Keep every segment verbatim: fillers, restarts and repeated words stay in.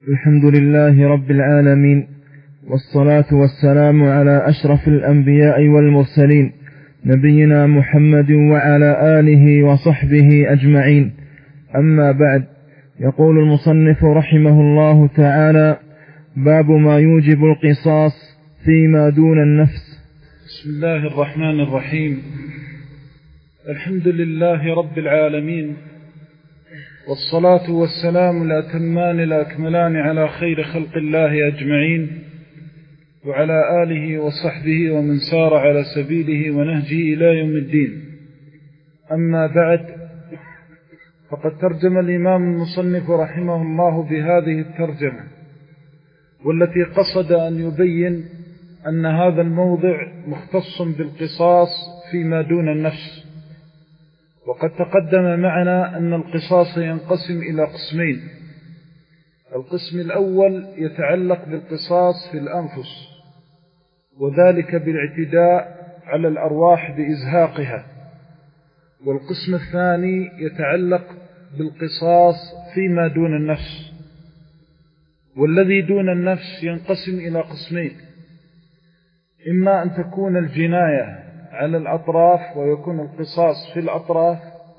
الحمد لله رب العالمين، والصلاة والسلام على أشرف الأنبياء والمرسلين، نبينا محمد وعلى آله وصحبه أجمعين. أما بعد، يقول المصنف رحمه الله تعالى: باب ما يوجب القصاص فيما دون النفس. بسم الله الرحمن الرحيم. الحمد لله رب العالمين، والصلاة والسلام الأتمان الأكملان على خير خلق الله أجمعين، وعلى آله وصحبه ومن سار على سبيله ونهجه إلى يوم الدين. أما بعد، فقد ترجم الإمام المصنف رحمه الله بهذه الترجمة، والتي قصد أن يبين أن هذا الموضع مختص بالقصاص فيما دون النفس. وقد تقدم معنا أن القصاص ينقسم إلى قسمين. القسم الأول يتعلق بالقصاص في الأنفس، وذلك بالاعتداء على الأرواح بإزهاقها. والقسم الثاني يتعلق بالقصاص فيما دون النفس. والذي دون النفس ينقسم إلى قسمين: إما أن تكون الجناية على الأطراف ويكون القصاص في الأطراف،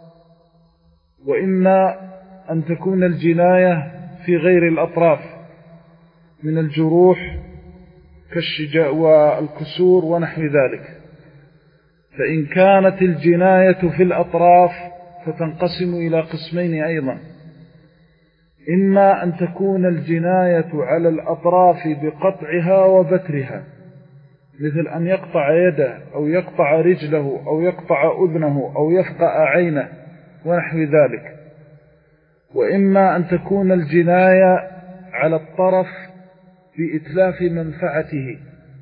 وإما أن تكون الجناية في غير الأطراف من الجروح كالشجاء والكسور ونحو ذلك. فإن كانت الجناية في الأطراف فتنقسم إلى قسمين أيضا: إما أن تكون الجناية على الأطراف بقطعها وبترها، مثل أن يقطع يده أو يقطع رجله أو يقطع أذنه أو يفقأ عينه ونحو ذلك. وإما أن تكون الجناية على الطرف بإتلاف منفعته،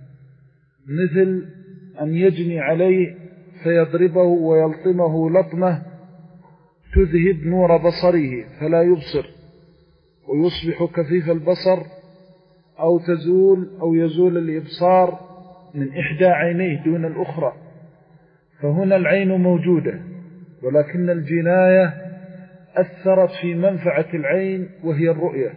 مثل أن يجني عليه فيضربه ويلطمه لطمة تذهب نور بصره فلا يبصر ويصبح كفيف البصر، أو تزول أو يزول الإبصار من إحدى عينيه دون الأخرى. فهنا العين موجودة، ولكن الجناية أثرت في منفعة العين وهي الرؤية.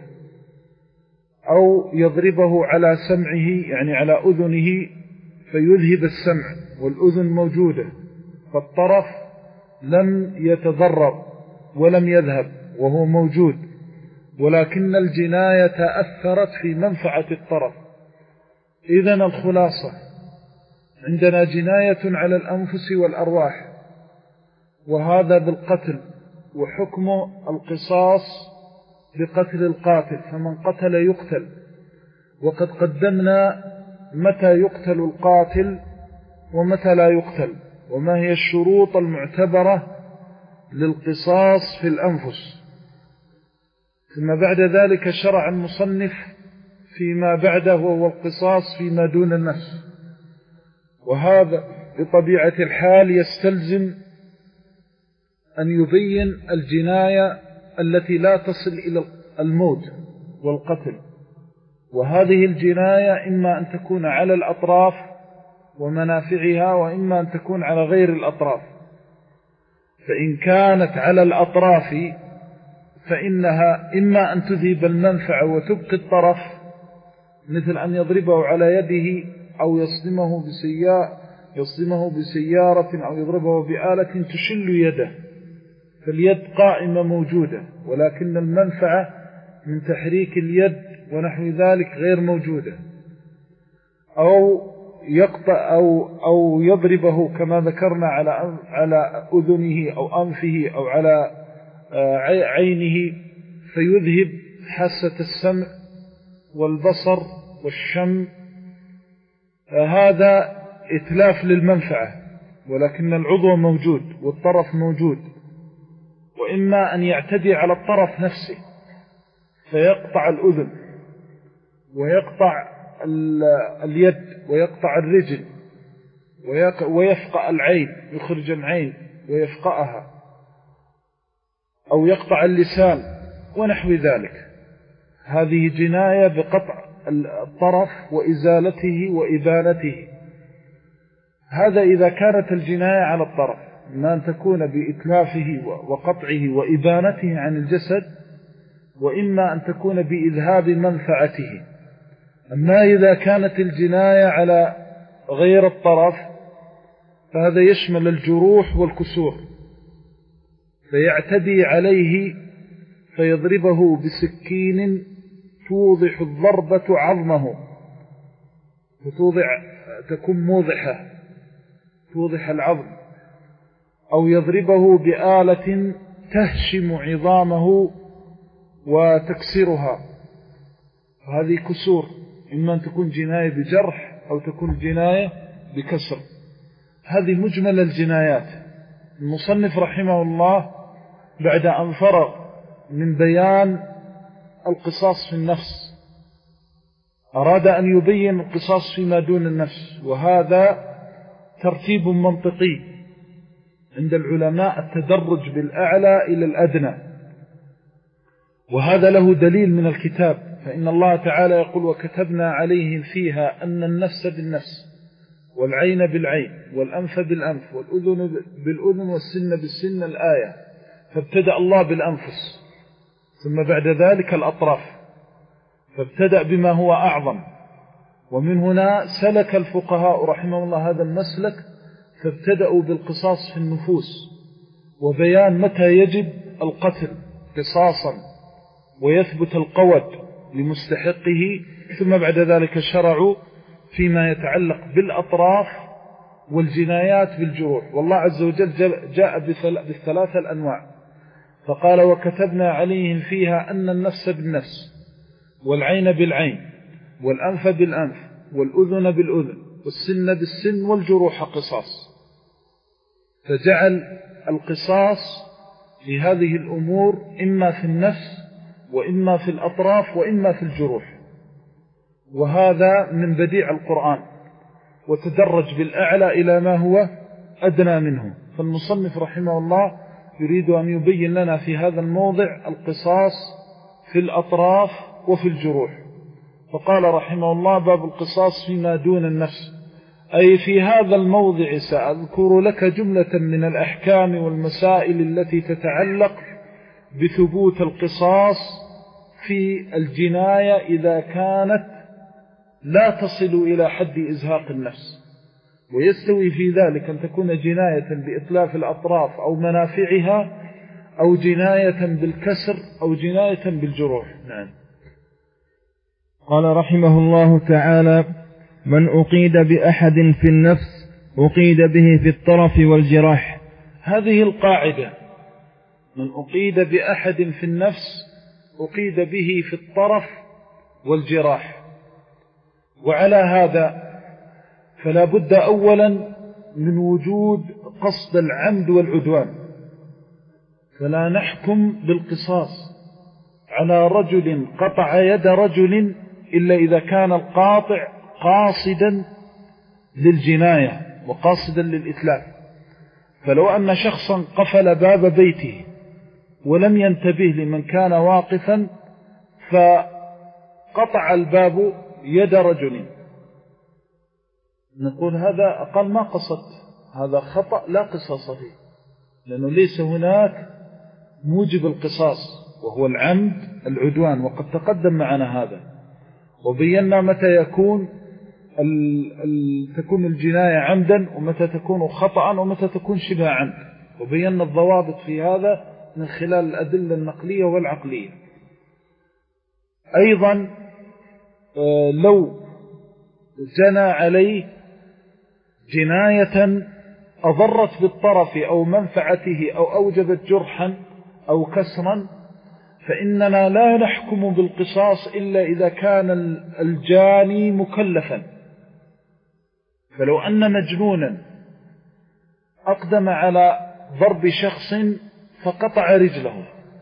أو يضربه على سمعه، يعني على أذنه، فيذهب السمع والأذن موجودة، فالطرف لم يتضرر ولم يذهب وهو موجود، ولكن الجناية أثرت في منفعة الطرف. إذن الخلاصة: عندنا جناية على الأنفس والأرواح، وهذا بالقتل، وحكم القصاص بقتل القاتل، فمن قتل يقتل. وقد قدمنا متى يقتل القاتل ومتى لا يقتل، وما هي الشروط المعتبرة للقصاص في الأنفس. ثم بعد ذلك شرع المصنف فيما بعده، وهو القصاص فيما دون النفس. وهذا بطبيعة الحال يستلزم أن يبين الجناية التي لا تصل إلى الموت والقتل. وهذه الجناية إما أن تكون على الأطراف ومنافعها، وإما أن تكون على غير الأطراف. فإن كانت على الأطراف فإنها إما أن تذهب المنفعة وتبقي الطرف، مثل أن يضربه على يده أو يصدمه بسيارة, يصدمه بسيارة أو يضربه بآلة تشل يده، فاليد قائمة موجودة، ولكن المنفعة من تحريك اليد ونحو ذلك غير موجودة. أو يقطع أو, أو يضربه كما ذكرنا على, على أذنه أو أنفه أو على عينه، فيذهب حاسة السمع والبصر والشم. هذا إتلاف للمنفعة، ولكن العضو موجود والطرف موجود. وإما أن يعتدي على الطرف نفسه فيقطع الأذن ويقطع اليد ويقطع الرجل ويفقأ العين، يخرج العين ويفقأها، أو يقطع اللسان ونحو ذلك. هذه جناية بقطع الطرف وإزالته وإبانته. هذا إذا كانت الجناية على الطرف، ما أن تكون بإتلافه وقطعه وإبانته عن الجسد، وإما أن تكون بإذهاب منفعته. أما إذا كانت الجناية على غير الطرف فهذا يشمل الجروح والكسور، فيعتدي عليه فيضربه بسكين توضح الضربة عظمه، فتوضع تكون موضحة توضح العظم، أو يضربه بآلة تهشم عظامه وتكسرها. هذه كسور، إما أن تكون جناية بجرح أو تكون جناية بكسر. هذه مجمل الجنايات. المصنف رحمه الله بعد أن فرغ من بيان القصاص في النفس أراد أن يبين القصاص فيما دون النفس، وهذا ترتيب منطقي عند العلماء، التدرج بالأعلى إلى الأدنى، وهذا له دليل من الكتاب. فإن الله تعالى يقول: وكتبنا عليهم فيها أن النفس بالنفس والعين بالعين والأنف بالأنف والأذن بالأذن والسن بالسن، الآية. فابتدأ الله بالأنفس، ثم بعد ذلك الأطراف، فابتدأ بما هو أعظم. ومن هنا سلك الفقهاء رحمه الله هذا المسلك، فابتدأوا بالقصاص في النفوس وبيان متى يجب القتل قصاصا ويثبت القود لمستحقه، ثم بعد ذلك شرعوا فيما يتعلق بالأطراف والجنايات بالجروح. والله عز وجل جاء بالثلاثة الأنواع، فقال: وكتبنا عليهم فيها أن النفس بالنفس والعين بالعين والأنف بالأنف والأذن بالأذن والسن بالسن والجروح قصاص. فجعل القصاص في هذه الأمور إما في النفس وإما في الأطراف وإما في الجروح، وهذا من بديع القرآن، وتدرج بالأعلى إلى ما هو أدنى منه. فالمصنف رحمه الله يريد أن يبين لنا في هذا الموضع القصاص في الأطراف وفي الجروح. فقال رحمه الله: باب القصاص فيما دون النفس، أي في هذا الموضع سأذكر لك جملة من الأحكام والمسائل التي تتعلق بثبوت القصاص في الجناية إذا كانت لا تصل إلى حد إزهاق النفس. ويستوي في ذلك أن تكون جناية بإتلاف الأطراف أو منافعها، أو جناية بالكسر، أو جناية بالجروح. نعم. قال رحمه الله تعالى: من أقيد بأحد في النفس أقيد به في الطرف والجراح. هذه القاعدة: من أقيد بأحد في النفس أقيد به في الطرف والجراح. وعلى هذا فلا بد أولا من وجود قصد العمد والعدوان، فلا نحكم بالقصاص على رجل قطع يد رجل إلا إذا كان القاطع قاصدا للجناية وقاصدا للإتلاف. فلو أن شخصا قفل باب بيته ولم ينتبه لمن كان واقفا فقطع الباب يد رجل، نقول هذا أقل ما قصد، هذا خطأ لا قصاص فيه، لأنه ليس هناك موجب القصاص وهو العمد العدوان، وقد تقدم معنا هذا. وبينا متى يكون ال ال تكون الجناية عمدا ومتى تكون خطأ ومتى تكون شبه عمد، وبينا الضوابط في هذا من خلال الأدلة النقلية والعقلية. أيضا لو جنى عليه جناية أضرت بالطرف أو منفعته أو أوجبت جرحا أو كسرا، فإننا لا نحكم بالقصاص إلا إذا كان الجاني مكلفا. فلو أن مجنونا أقدم على ضرب شخص فقطع رجله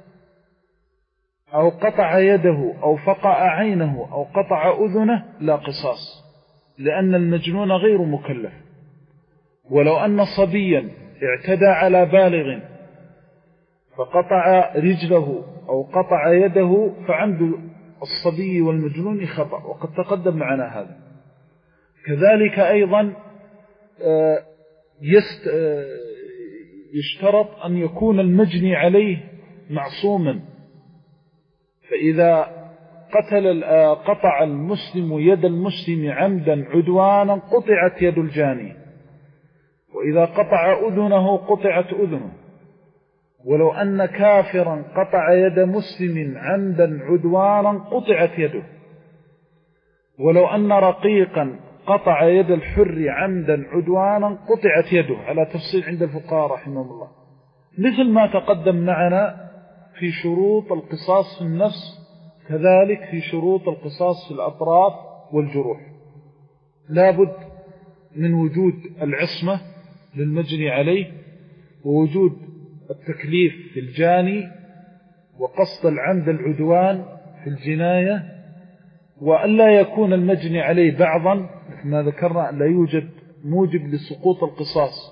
أو قطع يده أو فقع عينه أو قطع أذنه لا قصاص، لأن المجنون غير مكلف. ولو أن صبيا اعتدى على بالغ فقطع رجله أو قطع يده فعند الصبي والمجنون خطأ، وقد تقدم معنا هذا. كذلك أيضا يشترط أن يكون المجني عليه معصوما، فإذا قتل قطع المسلم يد المسلم عمدا عدوانا قطعت يد الجاني، وإذا قطع أذنه قطعت أذنه. ولو أن كافرا قطع يد مسلم عمدا عدوانا قطعت يده. ولو أن رقيقا قطع يد الحر عمدا عدوانا قطعت يده، على تفصيل عند الفقهاء رحمهم الله، مثل ما تقدم معنا في شروط القصاص في النفس، كذلك في شروط القصاص في الأطراف والجروح. لابد من وجود العصمة للمجني عليه، ووجود التكليف في الجاني، وقصد العمد العدوان في الجناية، وألا يكون المجني عليه بعضا ما ذكرنا، لا يوجد موجب لسقوط القصاص.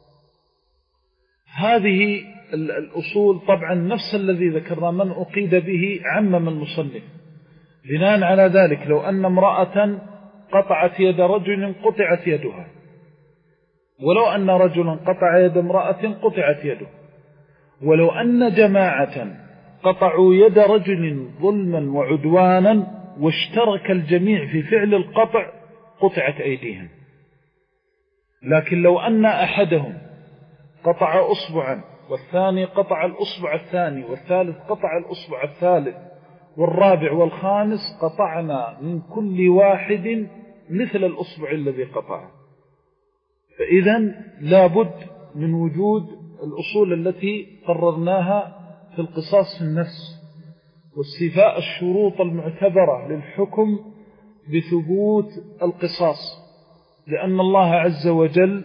هذه الأصول طبعا نفس الذي ذكرنا من أقيد به عمم المصنف. بناء على ذلك لو أن امرأة قطعت يد رجل قطعت يدها، ولو أن رجلا قطع يد امرأة قطعت يده، ولو أن جماعة قطعوا يد رجل ظلما وعدوانا واشترك الجميع في فعل القطع قطعت أيديهم. لكن لو أن أحدهم قطع أصبعا، والثاني قطع الأصبع الثاني، والثالث قطع الأصبع الثالث، والرابع والخامس قطعنا من كل واحد مثل الأصبع الذي قطعه. فإذن لابد من وجود الأصول التي قررناها في القصاص في النفس، واستيفاء الشروط المعتبرة للحكم بثبوت القصاص، لأن الله عز وجل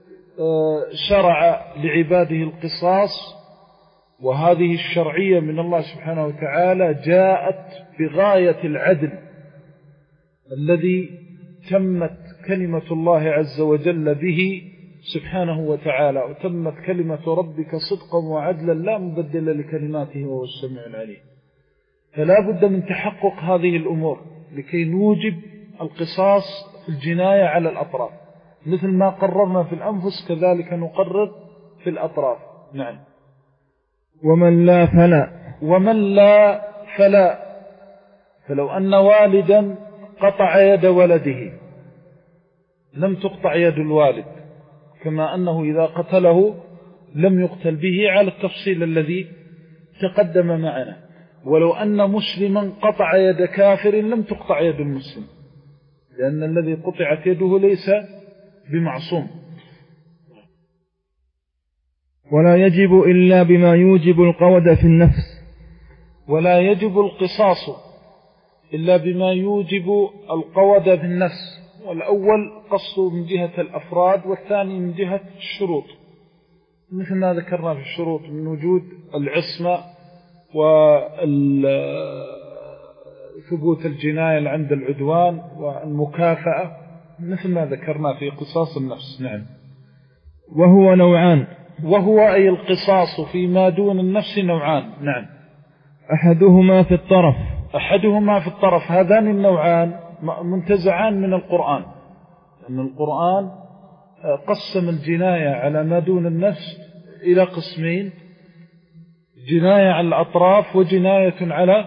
شرع لعباده القصاص، وهذه الشرعية من الله سبحانه وتعالى جاءت بغاية العدل الذي تمت كلمة الله عز وجل به سبحانه وتعالى، وتمت كلمة ربك صدقا وعدلا لا مبدل لكلماته وهو السميع العليم. فلا بد من تحقق هذه الأمور لكي نوجب القصاص في الجناية على الأطراف، مثل ما قررنا في الأنفس كذلك نقرر في الأطراف. نعم. ومن لا فلا ومن لا فلا فلو أن والدا قطع يد ولده لم تقطع يد الوالد، كما أنه إذا قتله لم يقتل به على التفصيل الذي تقدم معنا. ولو أن مسلما قطع يد كافر لم تقطع يد المسلم، لأن الذي قطعت يده ليس بمعصوم. ولا يجب إلا بما يوجب القود في النفس. ولا يجب القصاص إلا بما يوجب القود في النفس، والأول قصه من جهة الأفراد، والثاني من جهة الشروط، مثل ما ذكرنا في الشروط من وجود العصمة وثبوت الجناية عند العدوان والمكافأة، مثل ما ذكرنا في قصاص النفس. نعم. وهو نوعان. وهو أي القصاص فيما دون النفس نوعان. نعم. أحدهما في الطرف. أحدهما في الطرف. هذان النوعان منتزعان من القرآن، لأن القرآن قسم الجناية على ما دون النفس إلى قسمين: جناية على الأطراف، وجناية على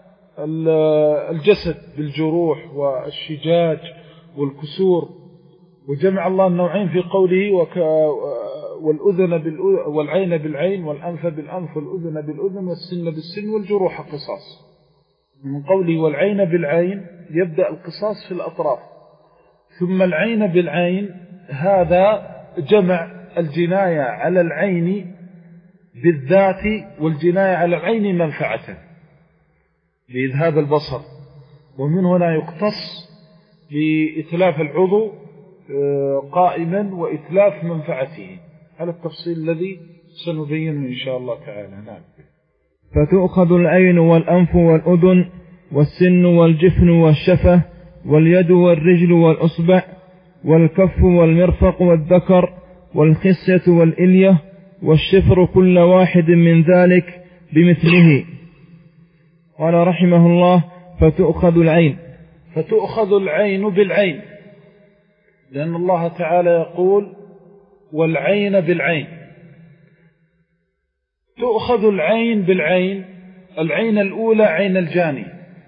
الجسد بالجروح والشجاج والكسور. وجمع الله النوعين في قوله وك والأذن بالأذن والعين بالعين والأنف بالأنف والأذن بالأذن والسن بالسن والجروح قصاص. من قوله والعين بالعين يبدأ القصاص في الأطراف، ثم العين بالعين هذا جمع الجناية على العين بالذات والجناية على العين منفعة لإذهاب البصر، ومن هنا يقتص بإتلاف العضو قائما وإتلاف منفعته على التفصيل الذي سنبينه إن شاء الله تعالى. نعم. فتؤخذ العين والأنف والأذن والسن والجفن والشفة واليد والرجل والأصبع والكف والمرفق والذكر والخصية والإلية والشفر كل واحد من ذلك بمثله. قال رحمه الله: فتؤخذ العين. فتؤخذ العين بالعين، لأن الله تعالى يقول والعين بالعين. تؤخذ العين بالعين العين الأولى عين الجاني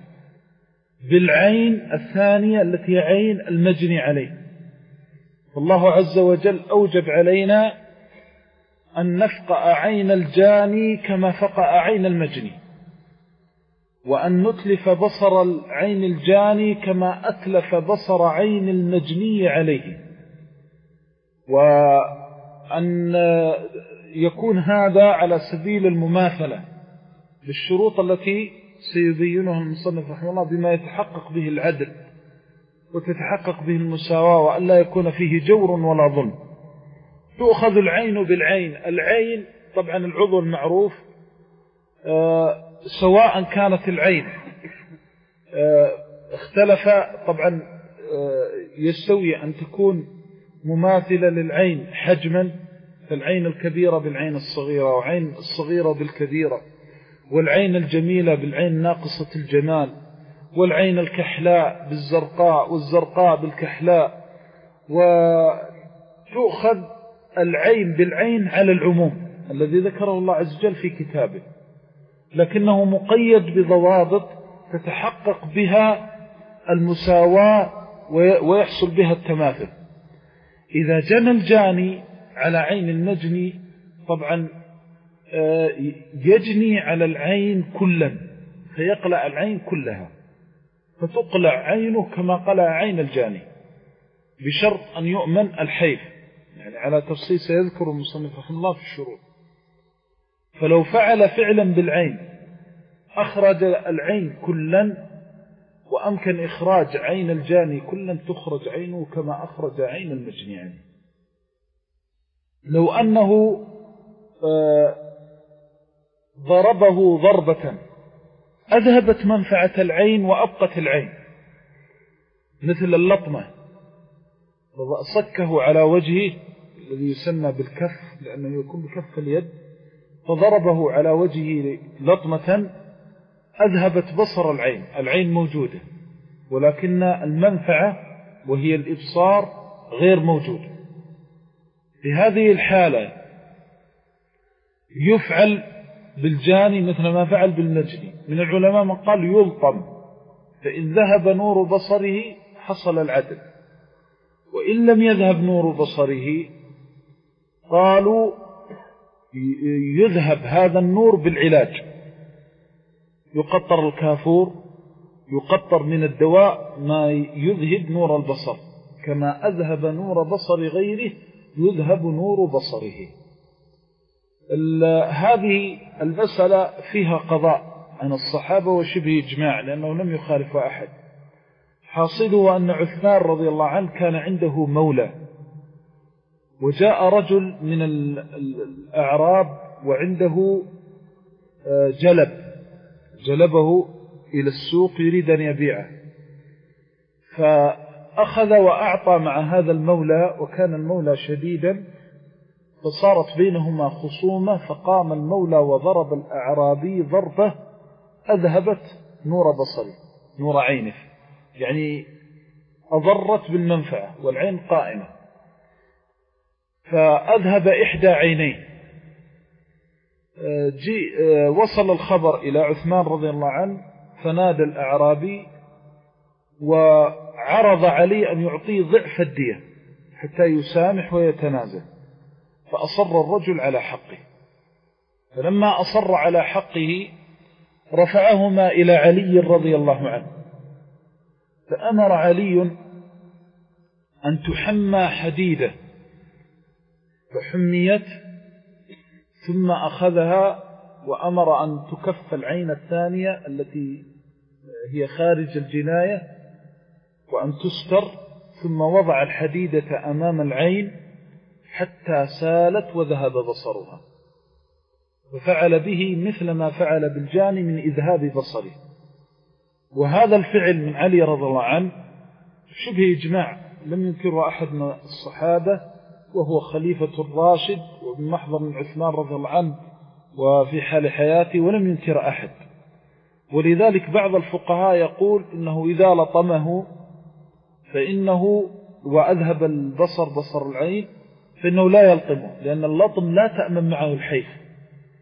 بالعين الثانية التي هي عين المجني عليه. فالله عز وجل أوجب علينا أن نفقأ عين الجاني كما فقأ عين المجني، وأن نتلف بصر العين الجاني كما أتلف بصر عين المجني عليه، وأن يكون هذا على سبيل المماثلة بالشروط التي سيبينها المصنف رحمه الله بما يتحقق به العدل وتتحقق به المساواة، وأن لا يكون فيه جور ولا ظلم. تؤخذ العين بالعين. العين طبعا العضو المعروف آه سواء كانت العين آه اختلف طبعا آه يستوي أن تكون مماثلة للعين حجما، فالعين الكبيرة بالعين الصغيرة، وعين الصغيرة بالكبيرة، والعين الجميلة بالعين ناقصة الجمال، والعين الكحلاء بالزرقاء، والزرقاء بالكحلاء. وتؤخذ العين بالعين على العموم الذي ذكره الله عز وجل في كتابه، لكنه مقيد بضوابط تتحقق بها المساواة ويحصل بها التماثل. إذا جنى الجاني على عين المجني طبعا يجني على العين كلا، فيقلع العين كلها، فتقلع عينه كما قلع عين الجاني، بشرط أن يؤمن الحيف، يعني على تفصيل سيذكر المصنف رحمه الله في الشروط. فلو فعل فعلا بالعين أخرج العين كلا، وأمكن إخراج عين الجاني كلا تخرج عينه كما أخرج عين المجني عنه. لو أنه ضربه ضربة أذهبت منفعة العين وأبقت العين، مثل اللطمة، صكه على وجهه الذي يسمى بالكف لأنه يكون بكف اليد، فضربه على وجهه لطمة أذهبت بصر العين. العين موجودة ولكن المنفعة وهي الإبصار غير موجودة. في هذه الحالة يفعل بالجاني مثل ما فعل بالمجني. من العلماء من قال يلطم، فإن ذهب نور بصره حصل العدل، وإن لم يذهب نور بصره قالوا يذهب هذا النور بالعلاج، يقطر الكافور، يقطر من الدواء ما يذهب نور البصر، كما أذهب نور بصر غيره يذهب نور بصره. هذه المسألة فيها قضاء عن الصحابة وشبه إجماع، لأنه لم يخالف أحد. حاصله أن عثمان رضي الله عنه كان عنده مولى، وجاء رجل من الأعراب وعنده جلب، جلبه إلى السوق يريد أن يبيعه، فأخذ وأعطى مع هذا المولى، وكان المولى شديدا، فصارت بينهما خصومة، فقام المولى وضرب الأعرابي ضربة أذهبت نور بصري، نور عينه، يعني أضرت بالمنفعة والعين قائمة، فأذهب إحدى عينيه. جي وصل الخبر إلى عثمان رضي الله عنه، فنادى الأعرابي وعرض عليه أن يعطيه ضعف الدية حتى يسامح ويتنازل، فأصر الرجل على حقه. فلما أصر على حقه رفعهما إلى علي رضي الله عنه، فأمر علي أن تحمى حديدة، فحميت، ثم أخذها وأمر أن تكف العين الثانية التي هي خارج الجناية وأن تستر، ثم وضع الحديدة أمام العين حتى سالت وذهب بصرها، وفعل به مثل ما فعل بالجاني من إذهاب بصره. وهذا الفعل من علي رضي الله عنه شبه إجماع، لم ينكره أحد من الصحابة، وهو خليفة الراشد ومن محضر من عثمان رضي الله عنه وفي حال حياته، ولم ينكر أحد. ولذلك بعض الفقهاء يقول إنه إذا لطمه فإنه وأذهب البصر بصر العين فإنه لا يلطمه، لأن اللطم لا تأمن معه الحيف،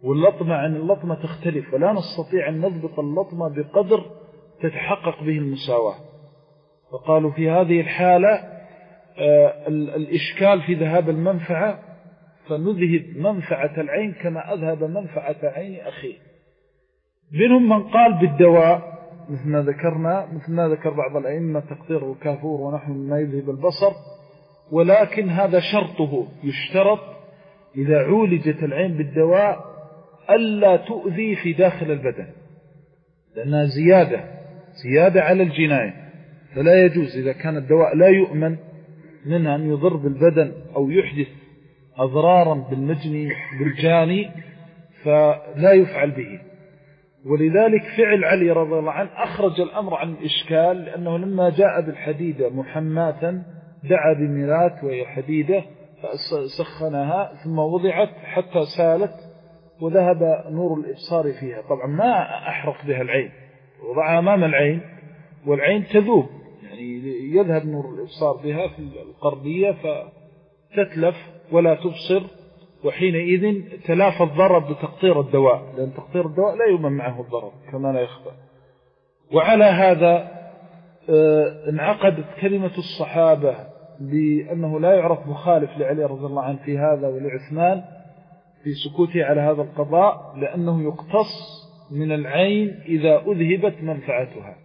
واللطمة عن اللطمة تختلف، ولا نستطيع أن نضبط اللطمة بقدر تتحقق به المساواة. فقالوا في هذه الحالة الإشكال في ذهاب المنفعة، فنذهب منفعة العين كما أذهب منفعة عين أخيه. منهم من قال بالدواء مثل ما ذكرنا، مثل ما ذكر بعض الأئمة تقدير الكافور ونحن ما يذهب البصر، ولكن هذا شرطه، يشترط إذا عولجت العين بالدواء ألا تؤذي في داخل البدن، لأنها زيادة زيادة على الجناية، فلا يجوز إذا كان الدواء لا يؤمن منها أن يضر بالبدن أو يحدث أضرارا بالمجني بالجاني فلا يفعل به. ولذلك فعل علي رضي الله عنه أخرج الأمر عن الإشكال، لأنه لما جاء بالحديدة محماة دعا بميلات وهي حديدة فسخنها ثم وضعت حتى سالت وذهب نور الإبصار فيها. طبعا ما أحرق بها العين، وضعها أمام العين والعين تذوب، يعني يذهب نور الإبصار بها في القرنية فتتلف ولا تبصر، وحينئذ تلافى الضرر بتقطير الدواء، لأن تقطير الدواء لا يؤمن معه الضرر كما لا يخفى. وعلى هذا انعقدت كلمة الصحابة بأنه لا يعرف مخالف لعلي رضي الله عنه في هذا ولعثمان في سكوته على هذا القضاء، لأنه يقتص من العين إذا أذهبت منفعتها.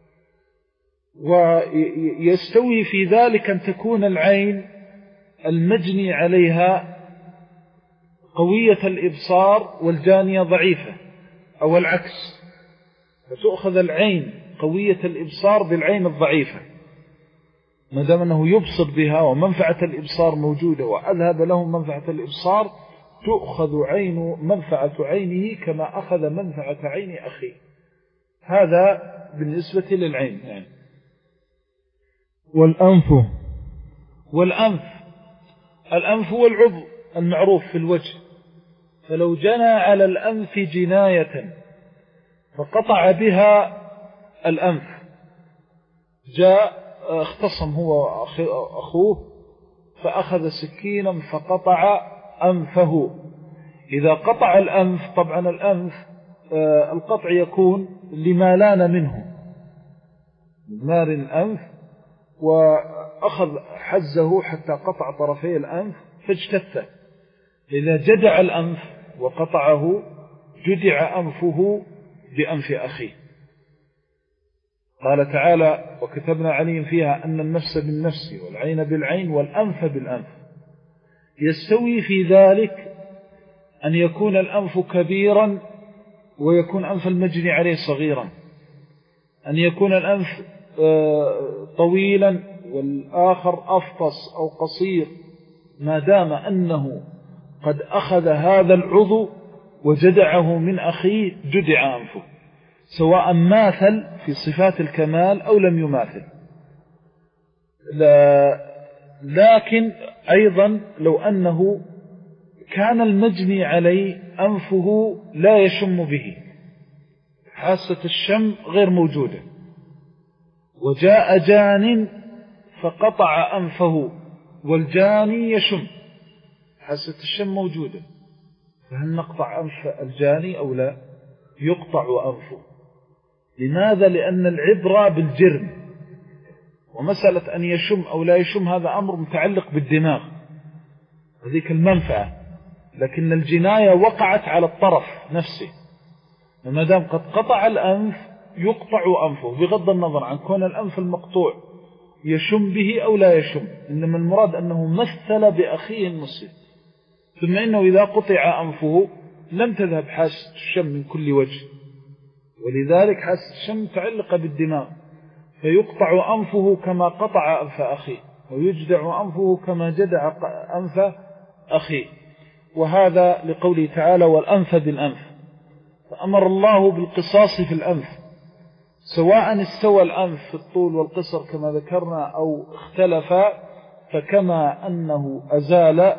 ويستوي في ذلك أن تكون العين المجني عليها قوية الإبصار والجانية ضعيفة، أو العكس، فتؤخذ العين قوية الإبصار بالعين الضعيفة، ما دام أنه يبصر بها ومنفعة الإبصار موجودة وأذهب له منفعة الإبصار، تؤخذ عين منفعة عينه كما أخذ منفعة عين أخيه. هذا بالنسبة للعين يعني. والأنف والأنف الأنف هو العضو المعروف في الوجه، فلو جنى على الأنف جناية فقطع بها الأنف، جاء اختصم هو أخوه فأخذ سكينا فقطع أنفه. إذا قطع الأنف، طبعا الأنف القطع يكون لما لان منه نار الأنف، وأخذ حزه حتى قطع طرفي الأنف فاجتث. إذا جدع الأنف وقطعه جدع أنفه بأنف أخيه. قال تعالى: وكتبنا عليهم فيها أن النفس بالنفس والعين بالعين والأنف بالأنف. يستوي في ذلك أن يكون الأنف كبيرا ويكون أنف المجني عليه صغيرا، أن يكون الأنف طويلا والآخر أفطس أو قصير، ما دام أنه قد أخذ هذا العضو وجدعه من أخيه جدع أنفه، سواء ماثل في صفات الكمال أو لم يماثل. لا لكن أيضا لو أنه كان المجني عليه أنفه لا يشم به، حاسة الشم غير موجودة، وجاء جان فقطع أنفه والجاني يشم، حاسة الشم موجودة، فهل نقطع أنف الجاني أو لا؟ يقطع أنفه. لماذا؟ لأن العبرة بالجرم، ومسألة أن يشم أو لا يشم هذا أمر متعلق بالدماغ، هذيك المنفعة، لكن الجناية وقعت على الطرف نفسه، وما دام قد قطع الأنف يقطع أنفه، بغض النظر عن كون الأنف المقطوع يشم به أو لا يشم، إنما المراد أنه مثل بأخيه المسلم. ثم إنه إذا قطع أنفه لم تذهب حاسة الشم من كل وجه، ولذلك حاسة الشم متعلقة بالدماغ، فيقطع أنفه كما قطع أنف أخيه، ويجدع أنفه كما جدع أنف أخيه. وهذا لقوله تعالى: والأنف بالأنف. فأمر الله بالقصاص في الأنف، سواء استوى الأنف في الطول والقصر كما ذكرنا أو اختلف، فكما أنه أزال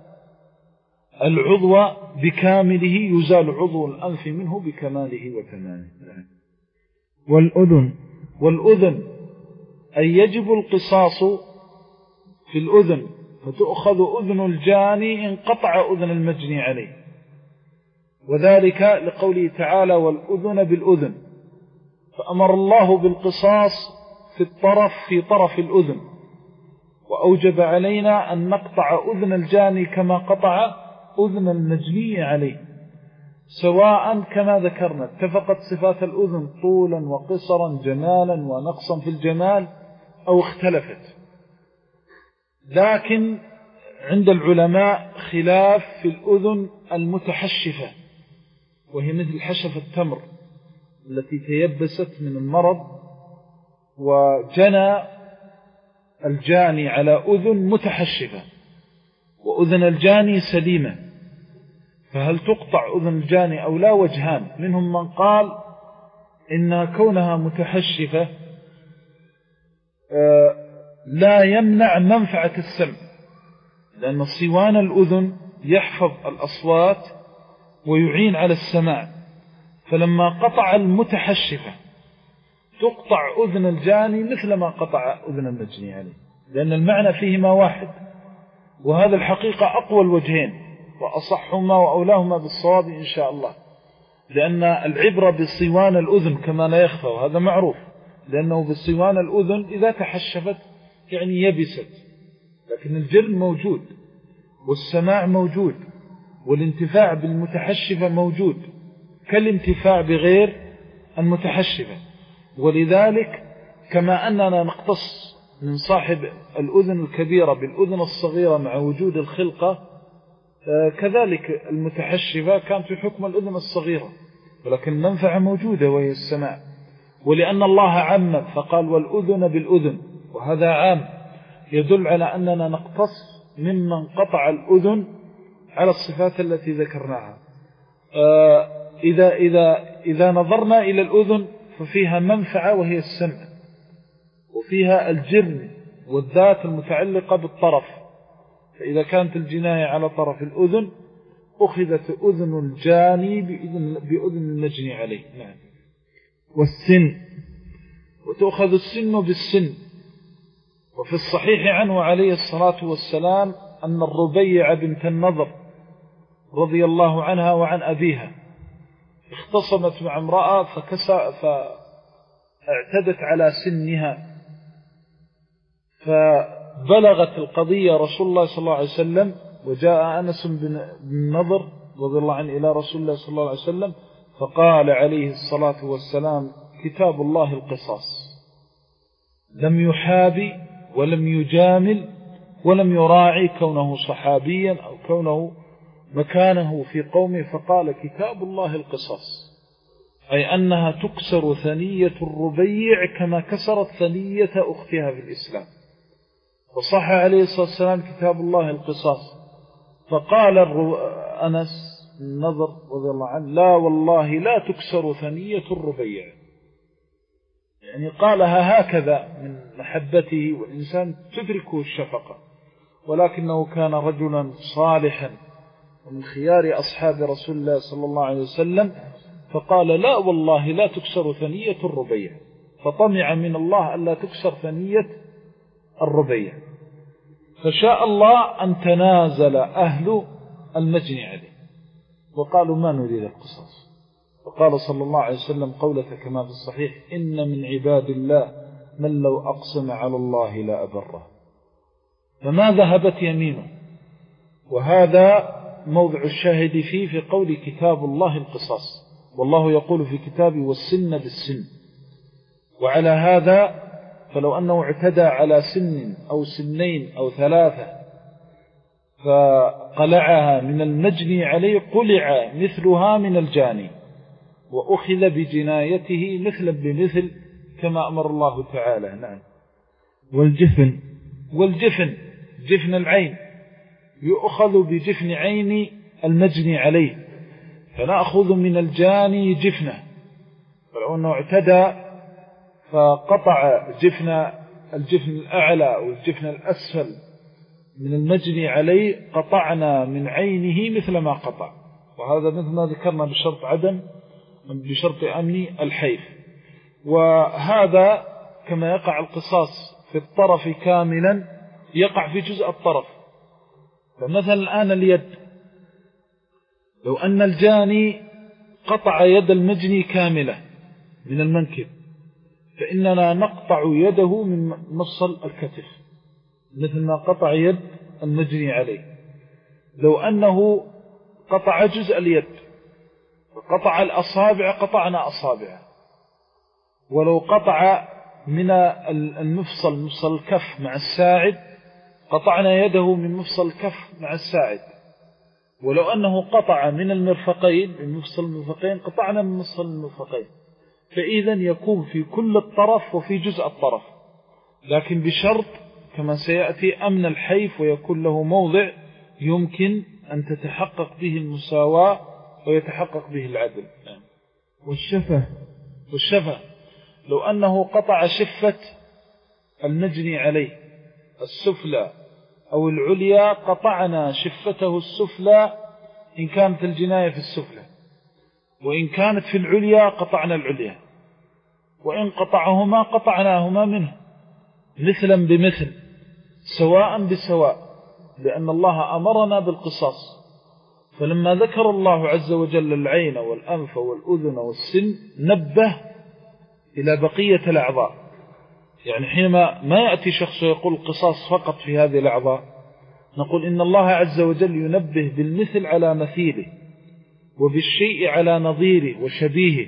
العضو بكامله يزال عضو الأنف منه بكماله وتمامه. والأذن والأذن أي يجب القصاص في الأذن، فتؤخذ أذن الجاني إن قطع أذن المجني عليه، وذلك لقوله تعالى والأذن بالأذن، فأمر الله بالقصاص في الطرف في طرف الأذن، وأوجب علينا أن نقطع أذن الجاني كما قطع أذن المجني عليه، سواء كما ذكرنا اتفقت صفات الأذن طولا وقصرا جمالا ونقصا في الجمال أو اختلفت. لكن عند العلماء خلاف في الأذن المتحشفة، وهي مثل حشف التمر التي تيبست من المرض، وجنى الجاني على أذن متحشفة وأذن الجاني سليمة، فهل تقطع أذن الجاني أو لا؟ وجهان، منهم من قال إن كونها متحشفة لا يمنع منفعة السمع، لأن صوان الأذن يحفظ الأصوات ويعين على السماع، فلما قطع المتحشفة تقطع أذن الجاني مثل ما قطع أذن المجني عليه، لأن المعنى فيهما واحد، وهذا الحقيقة أقوى الوجهين وأصحهما وأولاهما بالصواب إن شاء الله، لأن العبرة بصوان الأذن كما لا يخفى، وهذا معروف، لأنه بصوان الأذن إذا تحشفت يعني يبست، لكن الجرم موجود والسماع موجود والانتفاع بالمتحشفة موجود كالانتفاع بغير المتحشفة. ولذلك كما أننا نقتص من صاحب الأذن الكبيرة بالأذن الصغيرة مع وجود الخلقة، كذلك المتحشفة كانت في حكم الأذن الصغيرة، ولكن المنفعة موجودة وهي السماع. ولأن الله عمم فقال والأذن بالأذن، وهذا عام يدل على أننا نقتص ممن قطع الأذن على الصفات التي ذكرناها. إذا, إذا, إذا نظرنا إلى الأذن ففيها منفعة وهي السمع، وفيها الجرم والذات المتعلقة بالطرف، فإذا كانت الجناية على طرف الأذن أخذت أذن الجاني بأذن, بأذن المجني عليه. نعم. والسن، وتأخذ السن بالسن. وفي الصحيح عنه عليه الصلاة والسلام أن الربيع بنت النضر رضي الله عنها وعن أبيها اختصمت مع امرأة فكسى فاعتدت على سنها، فبلغت القضية رسول الله صلى الله عليه وسلم، وجاء أنس بن النضر رضي الله عنه إلى رسول الله صلى الله عليه وسلم فقال عليه الصلاة والسلام كتاب الله القصاص، لم يحابي ولم يجامل ولم يراعي كونه صحابيا أو كونه مكانه في قومه، فقال كتاب الله القصاص، أي أنها تكسر ثنية الربيع كما كسرت ثنية أختها في الإسلام. وصح عليه الصلاة والسلام كتاب الله القصاص. فقال أنس النضر رضي الله عنه لا والله لا تكسر ثنية الربيع، يعني قالها هكذا من محبته، والإنسان تدركه الشفقة، ولكنه كان رجلا صالحا ومن خيار أصحاب رسول الله صلى الله عليه وسلم، فقال لا والله لا تكسر ثنية الربيع، فطمع من الله ألا تكسر ثنية الربيع. فشاء الله أن تنازل أهل المجني عليه وقالوا ما نريد القصاص، فقال صلى الله عليه وسلم قولة كما في الصحيح إن من عباد الله من لو أقسم على الله لا أبره، فما ذهبت يمينه. وهذا موضع الشاهد فيه في قول كتاب الله القصاص، والله يقول في كتابه والسن بالسن. وعلى هذا فلو أنه اعتدى على سن أو سنين أو ثلاثة فقلعها من المجني عليه قلع مثلها من الجاني، وأخذ بجنايته مثلا بمثل كما أمر الله تعالى. نعم. والجفن، والجفن جفن العين يؤخذ بجفن عين المجني عليه، فنأخذ من الجاني جفنه، فلو أنه اعتدى فقطع جفن الجفن الأعلى والجفن الأسفل من المجني عليه قطعنا من عينه مثل ما قطع، وهذا مثل ما ذكرنا بشرط عدم بشرط أمن الحيف. وهذا كما يقع القصاص في الطرف كاملا يقع في جزء الطرف. فمثلا الآن اليد لو أن الجاني قطع يد المجني كاملة من المنكب فإننا نقطع يده من مفصل الكتف مثل ما قطع يد المجني عليه. لو أنه قطع جزء اليد وقطع الأصابع قطعنا أصابعه. ولو قطع من المفصل مفصل الكف مع الساعد قطعنا يده من مفصل الكف مع الساعد. ولو أنه قطع من المرفقين من مفصل المرفقين قطعنا من مفصل المرفقين. فإذا يكون في كل الطرف وفي جزء الطرف، لكن بشرط كما سيأتي أمن الحيف ويكون له موضع يمكن أن تتحقق به المساواة ويتحقق به العدل. والشفة والشفة لو أنه قطع شفة المجني عليه السفلى أو العليا قطعنا شفته السفلى إن كانت الجناية في السفلى، وإن كانت في العليا قطعنا العليا، وإن قطعهما قطعناهما منه مثلا بمثل سواء بسواء، لأن الله أمرنا بالقصاص. فلما ذكر الله عز وجل العين والأنف والأذن والسن نبه إلى بقية الأعضاء. يعني حينما ما يأتي شخص يقول القصاص فقط في هذه الأعضاء، نقول إن الله عز وجل ينبه بالمثل على مثيله وبالشيء على نظيره وشبيهه.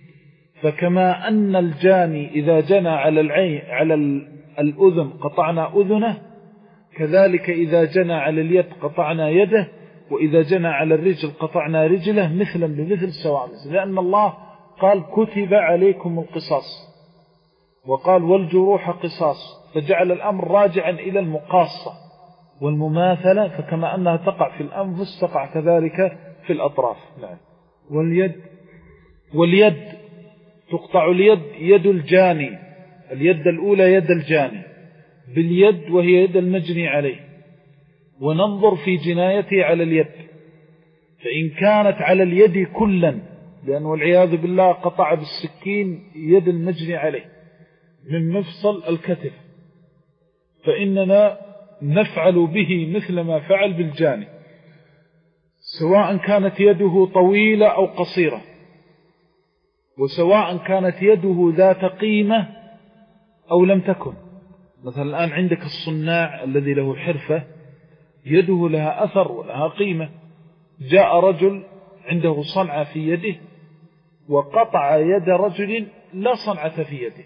فكما أن الجاني إذا جنى على العين على الأذن قطعنا أذنه، كذلك إذا جنى على اليد قطعنا يده، وإذا جنى على الرجل قطعنا رجله مثلا بمثل سواء مثل. لأن الله قال كتب عليكم القصاص، وقال والجروح قصاص، فجعل الأمر راجعا إلى المقاصة والمماثلة. فكما أنها تقع في الأنفس تقع كذلك في الأطراف. نعم. واليد واليد تقطع اليد يد الجاني، اليد الأولى يد الجاني باليد وهي يد المجني عليه، وننظر في جنايته على اليد. فإن كانت على اليد كلا، لأنه والعياذ بالله قطع بالسكين يد المجني عليه من مفصل الكتف، فإننا نفعل به مثل ما فعل بالجاني، سواء كانت يده طويلة أو قصيرة، وسواء كانت يده ذات قيمة أو لم تكن. مثلا الآن عندك الصناع الذي له حرفة يده لها أثر ولها قيمة. جاء رجل عنده صنعة في يده وقطع يد رجل لا صنعة في يده،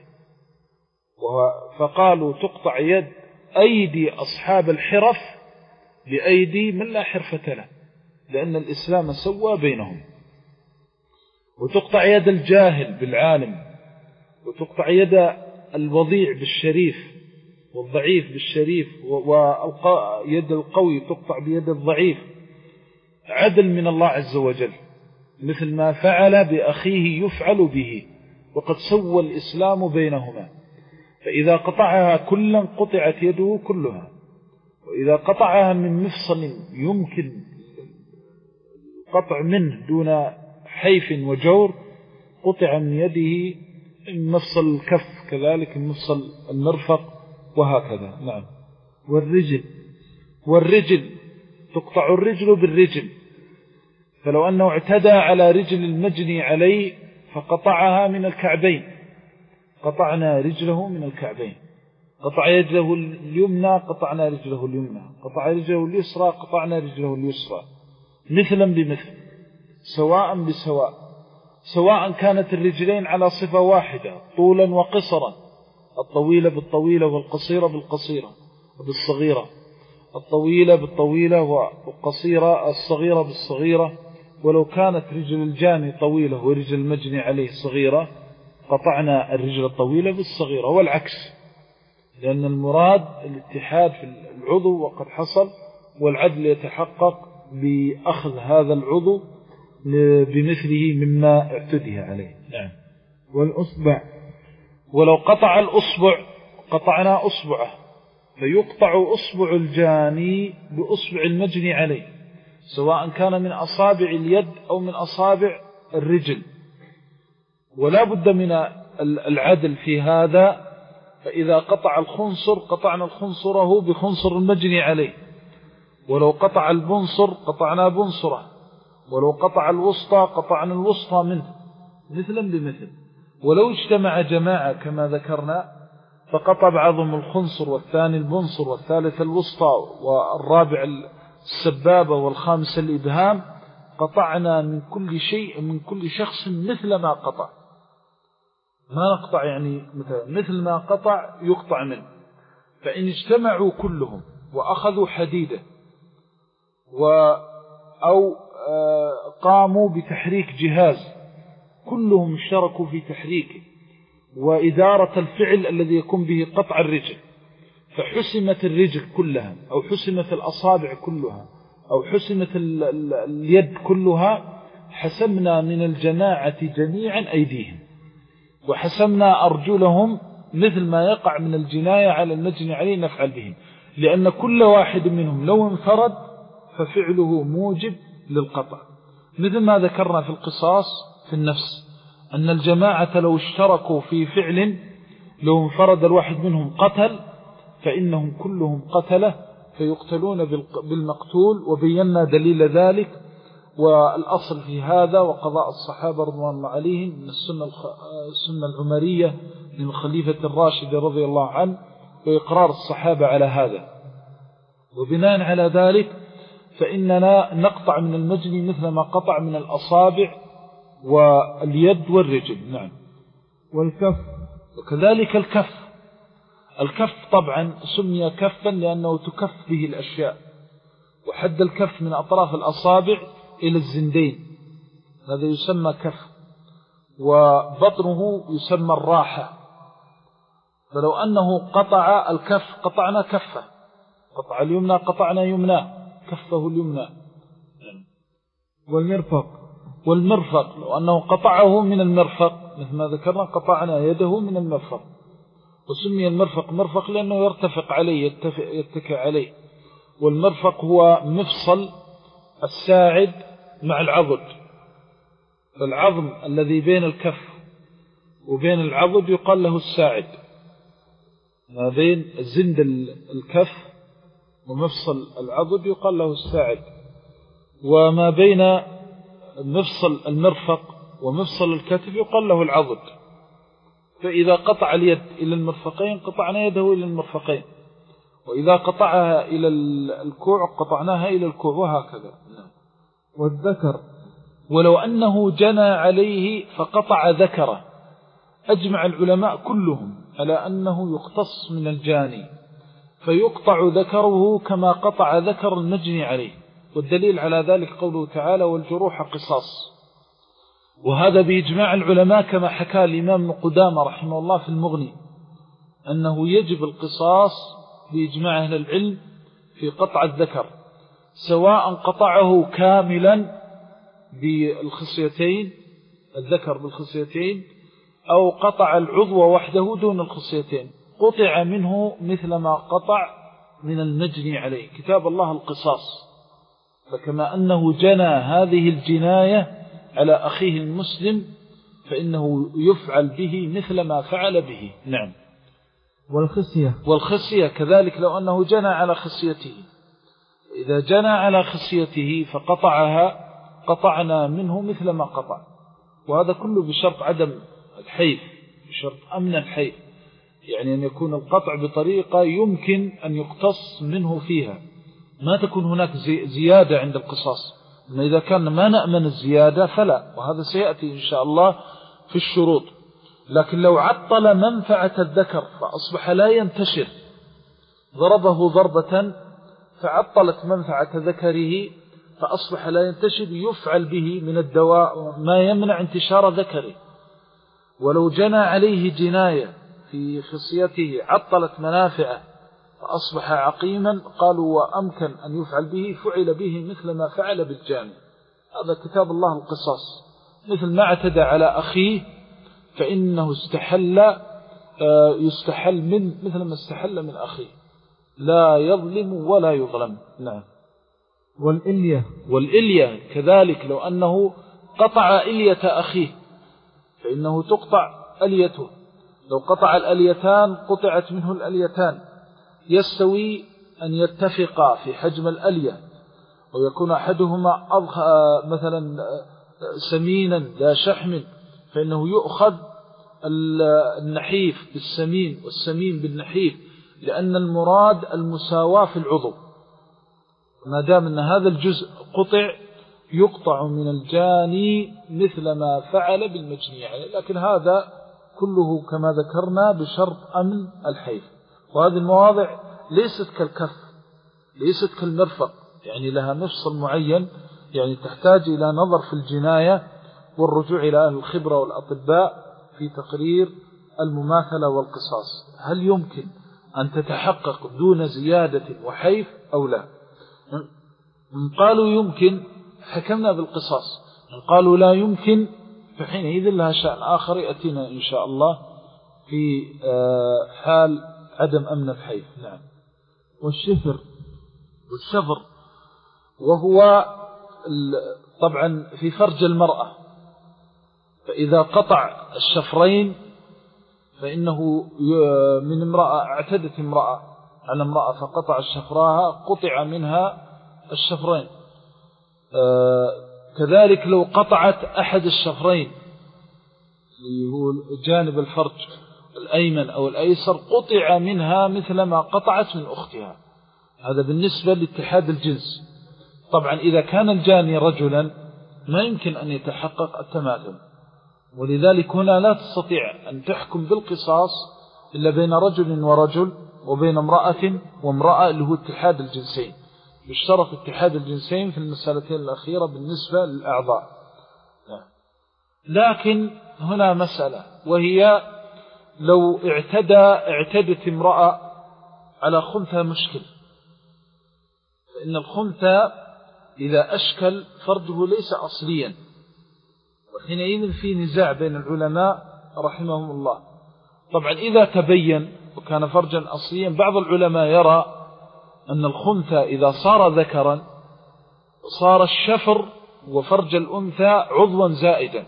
فقالوا تقطع يد أيدي أصحاب الحرف بأيدي من لا حرفة له، لأن الإسلام سوى بينهم. وتقطع يد الجاهل بالعالم، وتقطع يد الوضيع بالشريف والضعيف بالشريف، ويد القوي تقطع بيد الضعيف. عدل من الله عز وجل، مثل ما فعل بأخيه يفعل به، وقد سوى الإسلام بينهما. فإذا قطعها كلا قطعت يده كلها، وإذا قطعها من مفصل يمكن قطع منه دون حيف وجور قطع من يده مفصل الكف، كذلك مفصل المرفق، وهكذا. نعم. والرجل والرجل تقطع الرجل بالرجل، فلو أنه اعتدى على رجل المجني عليه فقطعها من الكعبين قطعنا رجله من الكعبين. قطع رجله اليمنى قطعنا رجله اليمنى، قطع رجله اليسرى قطعنا رجله اليسرى، مثلا بمثل سواء بسواء، سواء كانت الرجلين على صفة واحدة طولا وقصرا، الطويلة بالطويلة والقصيرة بالقصيرة وبالصغيرة، الطويلة بالطويلة والقصيرة الصغيرة بالصغيرة. ولو كانت رجل الجاني طويلة ورجل المجني عليه صغيرة قطعنا الرجل الطويلة بالصغيرة، والعكس، لأن المراد الاتحاد في العضو وقد حصل، والعدل يتحقق بأخذ هذا العضو بمثله مما اعتدي عليه. نعم. والأصبع ولو قطع الأصبع قطعنا أصبعه، فيقطع أصبع الجاني بأصبع المجني عليه، سواء كان من أصابع اليد أو من أصابع الرجل. ولا بد من العدل في هذا، فإذا قطع الخنصر قطعنا الخنصره بخنصر المجني عليه، ولو قطع البنصر قطعنا بنصره، ولو قطع الوسطى قطعنا الوسطى منه مثلا بمثل. ولو اجتمع جماعة كما ذكرنا فقطع بعضهم الخنصر والثاني البنصر والثالث الوسطى والرابع السبابة والخامس الإبهام، قطعنا من كل شيء من كل شخص مثل ما قطع، ما نقطع يعني مثل ما قطع يقطع منه. فإن اجتمعوا كلهم وأخذوا حديدة و أو قاموا بتحريك جهاز، كلهم اشتركوا في تحريكه وإدارة الفعل الذي يكون به قطع الرجل، فحسمت الرجل كلها أو حسمت الأصابع كلها أو حسمت اليد كلها، حسمنا من الجماعة جميعا أيديهم وحسمنا أرجلهم مثل ما يقع من الجناية على المجني عليه نفعل بهم، لأن كل واحد منهم لو انفرد ففعله موجب للقطع. مثل ما ذكرنا في القصاص في النفس أن الجماعة لو اشتركوا في فعل لو انفرد الواحد منهم قتل فإنهم كلهم قتله فيقتلون بالمقتول، وبينا دليل ذلك والأصل في هذا وقضاء الصحابة رضوان الله عليهم من السنة, السنة العمرية من الخليفة الراشد رضي الله عنه وإقرار الصحابة على هذا. وبناء على ذلك فإننا نقطع من المجني مثل ما قطع من الأصابع واليد والرجل. نعم. والكف وكذلك الكف. الكف طبعا سمي كفا لأنه تكف به الأشياء، وحد الكف من أطراف الأصابع إلى الزندين، هذا يسمى كف. وبطنه يسمى الراحة، فلو أنه قطع الكف قطعنا كفه، قطع اليمنى قطعنا يمناه، كفه اليمنى. والمرفق. والمرفق لو أنه قطعه من المرفق مثل ما ذكرنا قطعنا يده من المرفق، وسمي المرفق مرفق لأنه يرتفق عليه يتكئ عليه. والمرفق هو مفصل الساعد مع العضد، فالعظم الذي بين الكف وبين العضد يقال له الساعد، ما بين زند الكف ومفصل العضد يقال له الساعد، وما بين مفصل المرفق ومفصل الكتف يقال له العضد. فإذا قطع اليد إلى المرفقين قطعنا يده إلى المرفقين، وإذا قطعها إلى الكوع قطعناها إلى الكوع، وهكذا. والذكر. ولو أنه جنى عليه فقطع ذكره، أجمع العلماء كلهم على أنه يقتص من الجاني فيقطع ذكره كما قطع ذكر المجني عليه، والدليل على ذلك قوله تعالى والجروح قصاص. وهذا بإجماع العلماء كما حكى الإمام ابن قدامة رحمه الله في المغني أنه يجب القصاص بإجماع أهل العلم في قطع الذكر، سواء قطعه كاملا بالخصيتين الذكر بالخصيتين أو قطع العضو وحده دون الخصيتين، قطع منه مثل ما قطع من المجني عليه. كتاب الله القصاص، فكما أنه جنى هذه الجناية على أخيه المسلم فإنه يفعل به مثل ما فعل به. نعم. والخصية. والخصية كذلك لو أنه جنى على خصيته، إذا جنى على خصيته فقطعها قطعنا منه مثل ما قطع، وهذا كله بشرط عدم الحيف، بشرط أمن الحيف، يعني أن يكون القطع بطريقة يمكن أن يقتص منه فيها، ما تكون هناك زي زيادة عند القصاص. أما إذا كان ما نأمن الزيادة فلا، وهذا سيأتي إن شاء الله في الشروط. لكن لو عطل منفعة الذكر فأصبح لا ينتشر، ضربه ضربة فعطلت منفعة ذكره فأصبح لا ينتشر، يفعل به من الدواء ما يمنع انتشار ذكره. ولو جنى عليه جناية في خصيته عطلت منافعه فأصبح عقيما، قالوا وأمكن أن يفعل به فعل به مثل ما فعل بالجاني. هذا كتاب الله القصاص. مثل ما اعتدى على أخيه فإنه استحل يستحل من مثل ما استحل من أخيه، لا يظلم ولا يظلم. نعم. والإلية. والإلية كذلك لو أنه قطع إلية أخيه فإنه تقطع أليته، لو قطع الأليتان قطعت منه الأليتان. يستوي أن يتفقا في حجم الألية أو يكون أحدهما مثلا سمينا لا شحم، فإنه يؤخذ النحيف بالسمين والسمين بالنحيف، لأن المراد المساواة في العضو. ما دام أن هذا الجزء قطع يقطع من الجاني مثل ما فعل بالمجني يعني، لكن هذا كله كما ذكرنا بشرط أمن الحيف. وهذه المواضع ليست كالكف، ليست كالمرفق، يعني لها مفصل معين، يعني تحتاج إلى نظر في الجناية والرجوع إلى أهل الخبرة والأطباء في تقرير المماثلة والقصاص، هل يمكن أن تتحقق دون زيادة وحيف أو لا. إن قالوا يمكن حكمنا بالقصاص، إن قالوا لا يمكن فحينئذ لها شأن آخر يأتينا إن شاء الله في حال عدم أمن الحيف. نعم. والشفر والشفر وهو طبعا في فرج المرأة، فإذا قطع الشفرين فإنه من امرأة اعتدت امرأة على امرأة فقطع الشفراها قطع منها الشفرين. كذلك لو قطعت أحد الشفرين اللي هو جانب الفرج الأيمن أو الأيسر قطع منها مثل ما قطعت من أختها. هذا بالنسبة لاتحاد الجنس. طبعا إذا كان الجاني رجلا ما يمكن أن يتحقق التماثل، ولذلك هنا لا تستطيع أن تحكم بالقصاص إلا بين رجل ورجل وبين امرأة وامرأة اللي هو اتحاد الجنسين، يشترط اتحاد الجنسين في المسألتين الأخيرة بالنسبة للأعضاء. لكن هنا مسألة، وهي لو اعتدى اعتدت امرأة على خنثى مشكل، فإن الخنثى إذا أشكل فرجه ليس أصليا، وحينئذ في نزاع بين العلماء رحمهم الله. طبعا إذا تبين وكان فرجا أصليا، بعض العلماء يرى أن الخنثى إذا صار ذكرا صار الشفر وفرج الأنثى عضوا زائدا،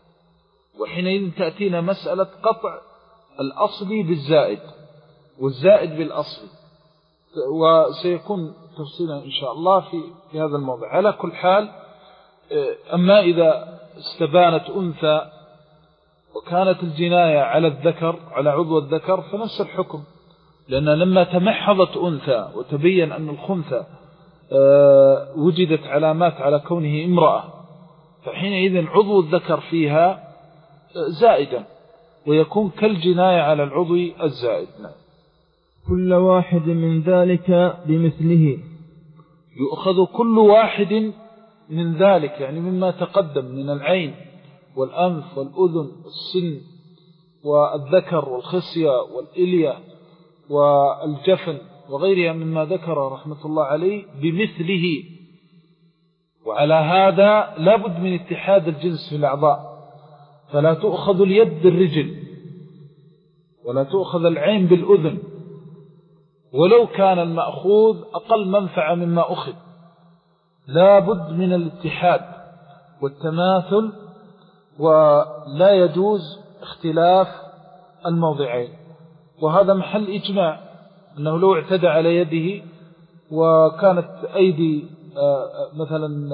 وحينئذ تأتينا مسألة قطع الأصلي بالزائد والزائد بالأصلي، وسيكون تفصيلا إن شاء الله في, في هذا الموضوع. على كل حال، أما إذا استبانت أنثى وكانت الجناية على الذكر على عضو الذكر فنفس الحكم، لأن لما تمحضت أنثى وتبين أن الخنثى وجدت علامات على كونه امرأة، فحينئذ عضو الذكر فيها زائدا ويكون كالجناية على العضو الزائد. كل واحد من ذلك بمثله، يؤخذ كل واحد من ذلك يعني مما تقدم من العين والأنف والأذن والسن والذكر والخصية والإلية والجفن وغيرها مما ذكر رحمة الله عليه بمثله. وعلى هذا لابد من اتحاد الجنس في الأعضاء، فلا تؤخذ اليد بالرجل ولا تؤخذ العين بالأذن، ولو كان المأخوذ أقل منفعة مما أخذ. لابد من الاتحاد والتماثل، ولا يجوز اختلاف الموضعين. وهذا محل إجماع أنه لو اعتدى على يده وكانت أيدي مثلا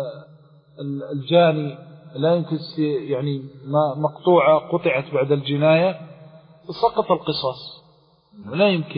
الجاني لا يمكن يعني مقطوعة قطعت بعد الجناية سقط القصاص، لا يمكن.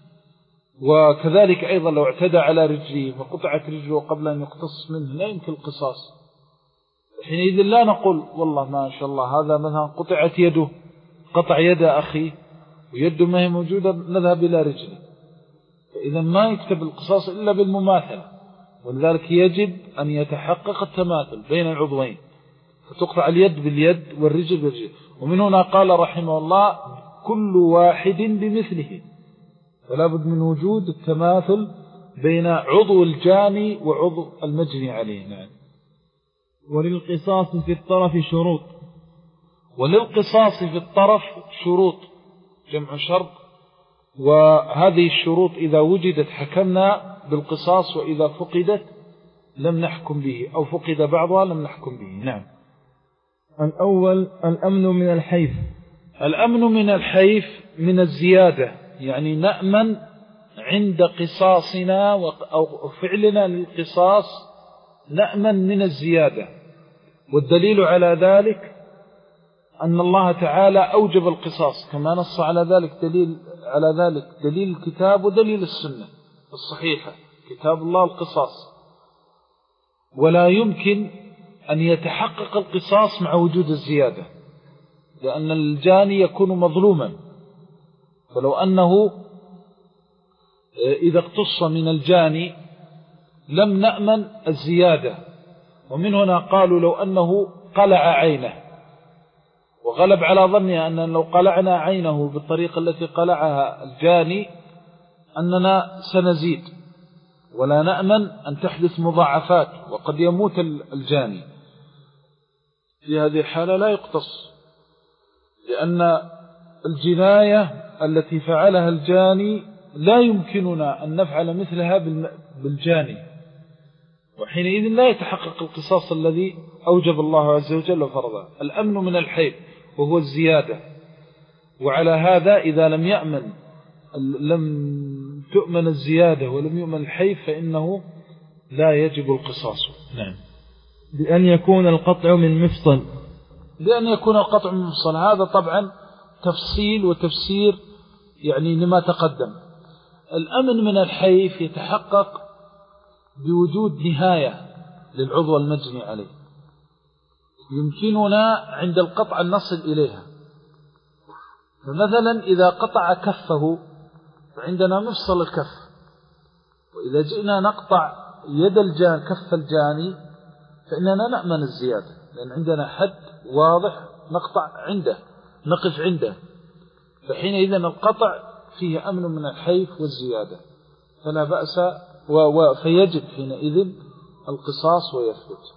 وكذلك أيضا لو اعتدى على رجله فقطعت رجله قبل أن يقتص منه لا يمكن القصاص. حينئذ لا نقول والله ما شاء الله هذا مثلا قطعت يده قطع يد أخي ويده ما هي موجودة نذهب إلى رجله، فإذا ما يكتب القصاص إلا بالمماثلة. ولذلك يجب أن يتحقق التماثل بين العضوين، فتقطع اليد باليد والرجل بالرجل. ومن هنا قال رحمه الله كل واحد بمثله، فلا بد من وجود التماثل بين عضو الجاني وعضو المجني عليه. نعم. وللقصاص في الطرف شروط، وللقصاص في الطرف شروط جمع شرط، وهذه الشروط إذا وجدت حكمنا بالقصاص، وإذا فقدت لم نحكم به، أو فقد بعضها لم نحكم به. نعم. الأول الأمن من الحيف. الأمن من الحيف من الزيادة، يعني نأمن عند قصاصنا أو فعلنا للقصاص نأمن من الزيادة. والدليل على ذلك أن الله تعالى أوجب القصاص كما نص على ذلك دليل على ذلك دليل الكتاب ودليل السنة الصحيحة، كتاب الله القصاص. ولا يمكن أن يتحقق القصاص مع وجود الزيادة، لأن الجاني يكون مظلوما، فلو أنه إذا اقتص من الجاني لم نأمن الزيادة. ومن هنا قالوا لو أنه قلع عينه، وغلب على ظني أن لو قلعنا عينه بالطريقة التي قلعها الجاني أننا سنزيد، ولا نأمن أن تحدث مضاعفات وقد يموت الجاني. في هذه الحالة لا يقتص، لأن الجناية التي فعلها الجاني لا يمكننا أن نفعل مثلها بالجاني، وحينئذ لا يتحقق القصاص الذي أوجب الله عز وجل وفرضه. الأمن من الحيف وهو الزيادة. وعلى هذا إذا لم يأمن لم تؤمن الزيادة ولم يؤمن الحيف فإنه لا يجب القصاص. نعم. بأن يكون القطع من مفصل. بأن يكون القطع من مفصل، هذا طبعا تفصيل وتفسير يعني لما تقدم. الأمن من الحيف يتحقق بوجود نهاية للعضو المجني عليه، يمكننا عند القطع أن نصل إليها. فمثلا إذا قطع كفه فعندنا مفصل الكف، وإذا جئنا نقطع يد الجان كف الجاني فإننا نأمن الزيادة، لأن عندنا حد واضح نقطع عنده نقف عنده، فحينئذ القطع فيه أمن من الحيف والزيادة فلا بأس، فيجب حينئذ القصاص ويثبت.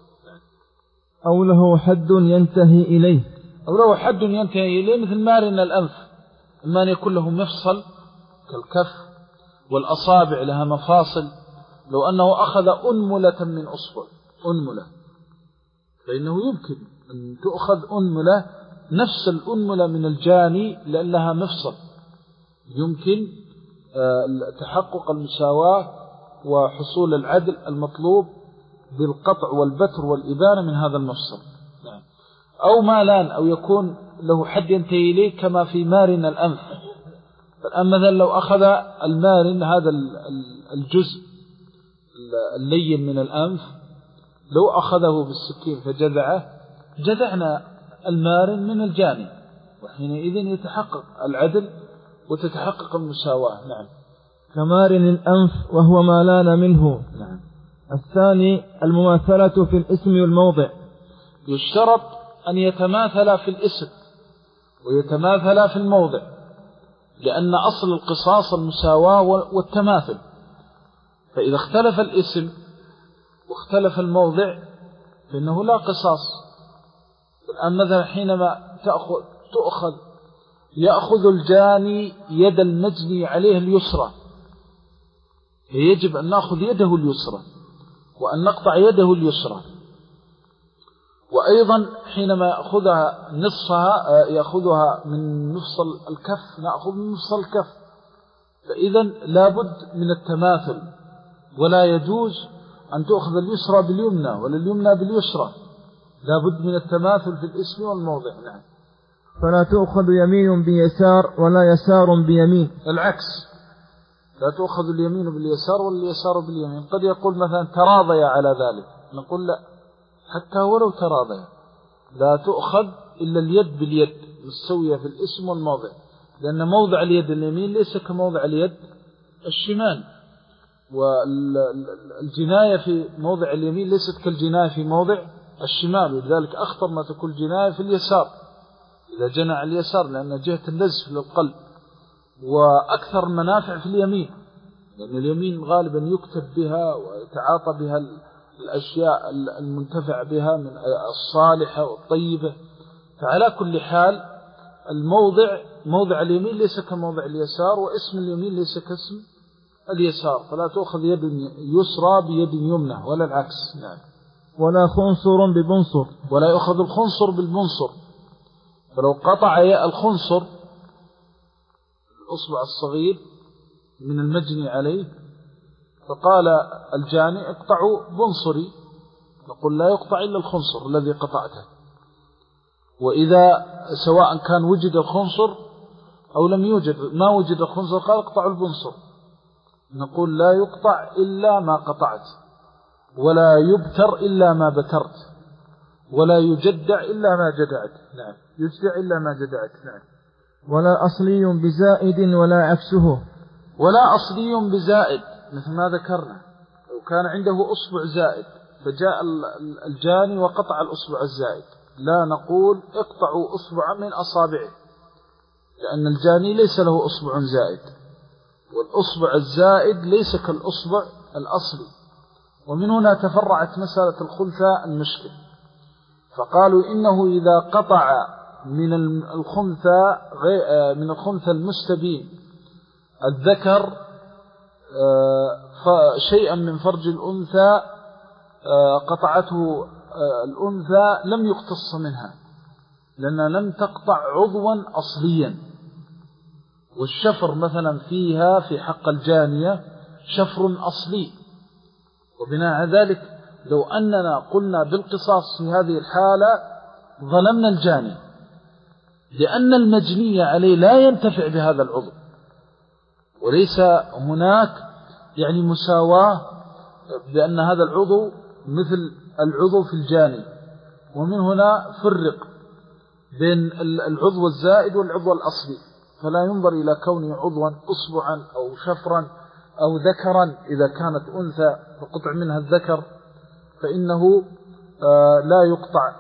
أو له حد ينتهي إليه أو له حد ينتهي إليه مثل مارن الأنف، إما أن يكون له مفصل كالكف، والأصابع لها مفاصل. لو أنه أخذ أنملة من أصبع أنملة فإنه يمكن أن تأخذ أنملة نفس الأنملة من الجاني لأن لها مفصل، يمكن تحقق المساواة وحصول العدل المطلوب بالقطع والبتر والإبانة من هذا المفصل. أو مالان، أو يكون له حد ينتهي إليه كما في مارن الأنف. فالآن مثلا لو أخذ المارن هذا الجزء اللين من الأنف، لو أخذه بالسكين فجذعه جذعنا المارن من الجاني، وحينئذ يتحقق العدل وتتحقق المساواة. نعم. كمارن الأنف وهو ما لان منه. نعم. الثاني المماثلة في الاسم والموضع. يشترط أن يتماثل في الاسم ويتماثل في الموضع، لأن أصل القصاص المساواة والتماثل، فإذا اختلف الاسم واختلف الموضع فإنه لا قصاص. الآن مثلا حينما تأخذ تؤخذ يأخذ الجاني يد المجني عليه اليسرى، فيجب أن نأخذ يده اليسرى وأن نقطع يده اليسرى. وأيضا حينما يأخذها نصفها يأخذها من مفصل الكف نأخذ من مفصل الكف، فإذا لابد من التماثل، ولا يجوز أن تأخذ اليسرى باليمنى ولا اليمنى باليسرى، لابد من التماثل في الاسم والموضع. نعم. فلا تؤخذ يمين بيسار ولا يسار بيمين، العكس، لا تؤخذ اليمين باليسار ولا اليسار باليمين. قد يقول مثلا تراضي على ذلك، نقول لا، حتى ولو تراضي لا تؤخذ إلا اليد باليد مستوية في الاسم والموضع، لأن موضع اليد اليمين ليس كموضع اليد الشمال، والجناية في موضع اليمين ليست كالجناية في موضع الشمال، ولذلك أخطر ما تكون الجناية في اليسار إذا جنى على اليسار، لأن جهة النزف للقلب، وأكثر منافع في اليمين، لأن اليمين غالبا يكتب بها ويتعاطى بها الأشياء المنتفع بها من الصالحة والطيبة. فعلى كل حال الموضع موضع اليمين ليس كموضع اليسار، واسم اليمين ليس كاسم اليسار، فلا تأخذ يد يسرى بيد يمنى ولا العكس. نعم. ولا خنصر ببنصر، ولا يأخذ الخنصر بالبنصر. فلو قطع الخنصر الأصبع الصغير من المجني عليه فقال الجاني اقطعوا بنصري، نقول لا يقطع إلا الخنصر الذي قطعته. وإذا سواء كان وجد الخنصر أو لم يوجد، ما وجد الخنصر قال اقطع البنصر، نقول لا يقطع إلا ما قطعت، ولا يبتر إلا ما بترت، ولا يجدع إلا ما جدعت. نعم، يجدع إلا ما جدعت. نعم. ولا أصلي بزائد ولا عكسه. ولا أصلي بزائد مثل ما ذكرنا، لو كان عنده أصبع زائد فجاء الجاني وقطع الأصبع الزائد، لا نقول اقطعوا أصبعا من أصابعه، لأن الجاني ليس له أصبع زائد، والأصبع الزائد ليس كالأصبع الأصلي. ومن هنا تفرعت مسألة الخنثى المشكل، فقالوا إنه إذا قطع من الخنثى من الخنثى المستبين الذكر شيئا من فرج الأنثى قطعته الأنثى لم يقتص منها، لأنها لم تقطع عضوا أصليا. والشفر مثلا فيها في حق الجانية شفر أصلي، وبناء على ذلك لو أننا قلنا بالقصاص في هذه الحالة ظلمنا الجاني، لأن المجني عليه لا ينتفع بهذا العضو، وليس هناك يعني مساواة بأن هذا العضو مثل العضو في الجاني. ومن هنا فرق بين العضو الزائد والعضو الأصلي، فلا ينظر إلى كونه عضوا أصبعا أو شفرا أو ذكرا. إذا كانت أنثى فقطع منها الذكر فإنه لا يقطع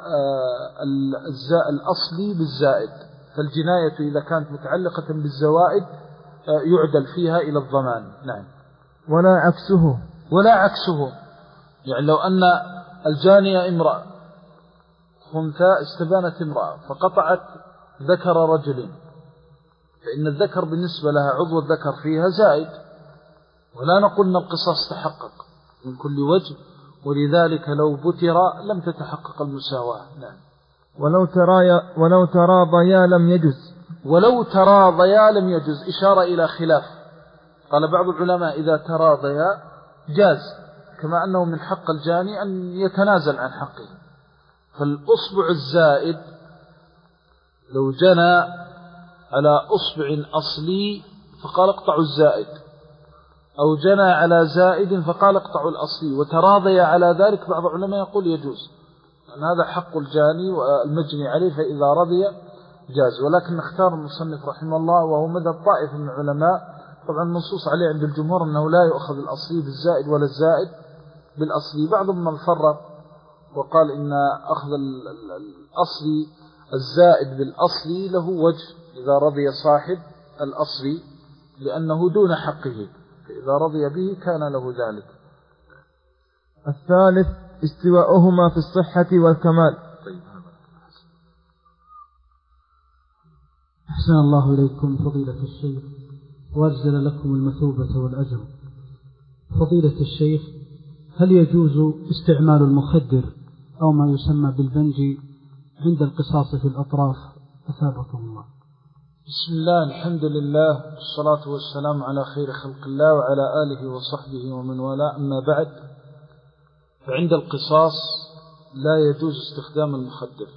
الأصلي بالزائد، فالجناية إذا كانت متعلقة بالزوائد يعدل فيها إلى الضمان. نعم. ولا عكسه. ولا عكسه، يعني لو أن الجانية امرأة خنثى استبانت امرأة فقطعت ذكر رجل، فإن الذكر بالنسبة لها عضو الذكر فيها زائد، ولا نقول أن القصاص تحقق من كل وجه، ولذلك لو بتر لم تتحقق المساواة. نعم. ولو ترايا ولو تراضيا لم يجز. ولو تراضيا لم يجز، إشارة إلى خلاف. قال بعض العلماء إذا تراضيا جاز، كما أنه من حق الجاني أن يتنازل عن حقه. فالأصبع الزائد لو جنى على أصبع أصلي فقال اقطعوا الزائد، أو جنى على زائد فقال اقطعوا الأصلي، وتراضي على ذلك، بعض العلماء يقول يجوز، لأن هذا حق الجاني والمجني عليه، فإذا رضي جاز. ولكن اختار المصنف رحمه الله وهو مذهب طائف من العلماء، طبعا منصوص عليه عند الجمهور أنه لا يؤخذ الأصلي بالزائد ولا الزائد بالأصلي. بعضهم من فرق وقال إن أخذ الأصلي الزائد بالأصلي له وجه إذا رضي صاحب الأصلي، لأنه دون حقه، فإذا رضي به كان له ذلك. الثالث استواؤهما في الصحة والكمال. طيب. أحسن الله إليكم فضيلة الشيخ، وأجزل لكم المثوبة والأجر. فضيلة الشيخ، هل يجوز استعمال المخدر أو ما يسمى بالبنجي عند القصاص في الأطراف؟ أثابكم الله. بسم الله، الحمد لله، والصلاة والسلام على خير خلق الله وعلى آله وصحبه ومن والاه. أما بعد، فعند القصاص لا يجوز استخدام المخدر،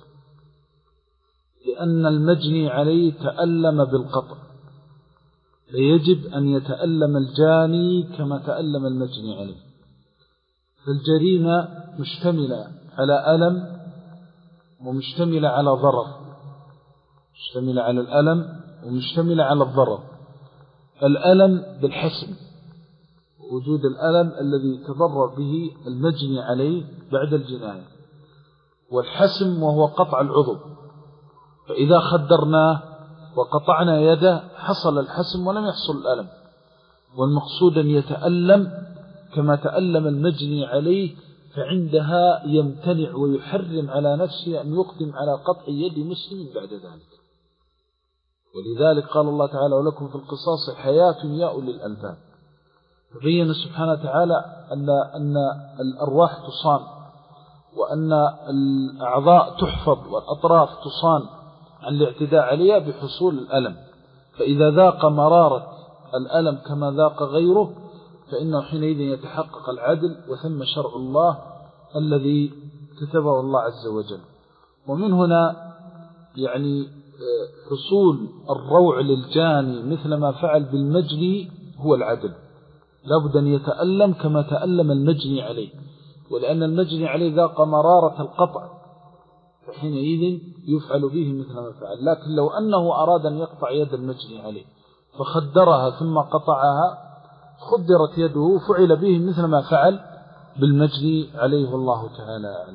لأن المجني عليه تألم بالقطع، فيجب أن يتألم الجاني كما تألم المجني عليه. فالجريمة مشتملة على ألم ومشتملة على ضرر، مشتملة على الألم ومشتملة على الضرر. الألم بالحسم، وجود الألم الذي تضرر به المجني عليه بعد الجناية، والحسم وهو قطع العضو، فإذا خدرناه وقطعنا يده حصل الحسم ولم يحصل الألم. والمقصود أن يتألم كما تألم المجني عليه، فعندها يمتنع ويحرم على نفسه أن يقدم على قطع يد مسلم بعد ذلك. ولذلك قال الله تعالى: ولكم في القصاص حياة يا أولي الألباب. فبين سبحانه وتعالى أن أن الأرواح تصان، وأن الأعضاء تحفظ والأطراف تصان عن الاعتداء عليها بحصول الألم. فإذا ذاق مرارة الألم كما ذاق غيره، فإنه حينئذ يتحقق العدل وثم شرع الله الذي كتبه الله عز وجل. ومن هنا يعني حصول الروع للجاني مثل ما فعل بالمجني هو العدل، لابد أن يتألم كما تألم المجني عليه، ولأن المجني عليه ذاق مرارة القطع فحينئذ يفعل به مثل ما فعل. لكن لو أنه أراد أن يقطع يد المجني عليه فخدرها ثم قطعها خدرت يده فعل به مثل ما فعل بالمجني عليه، والله تعالى أعلم.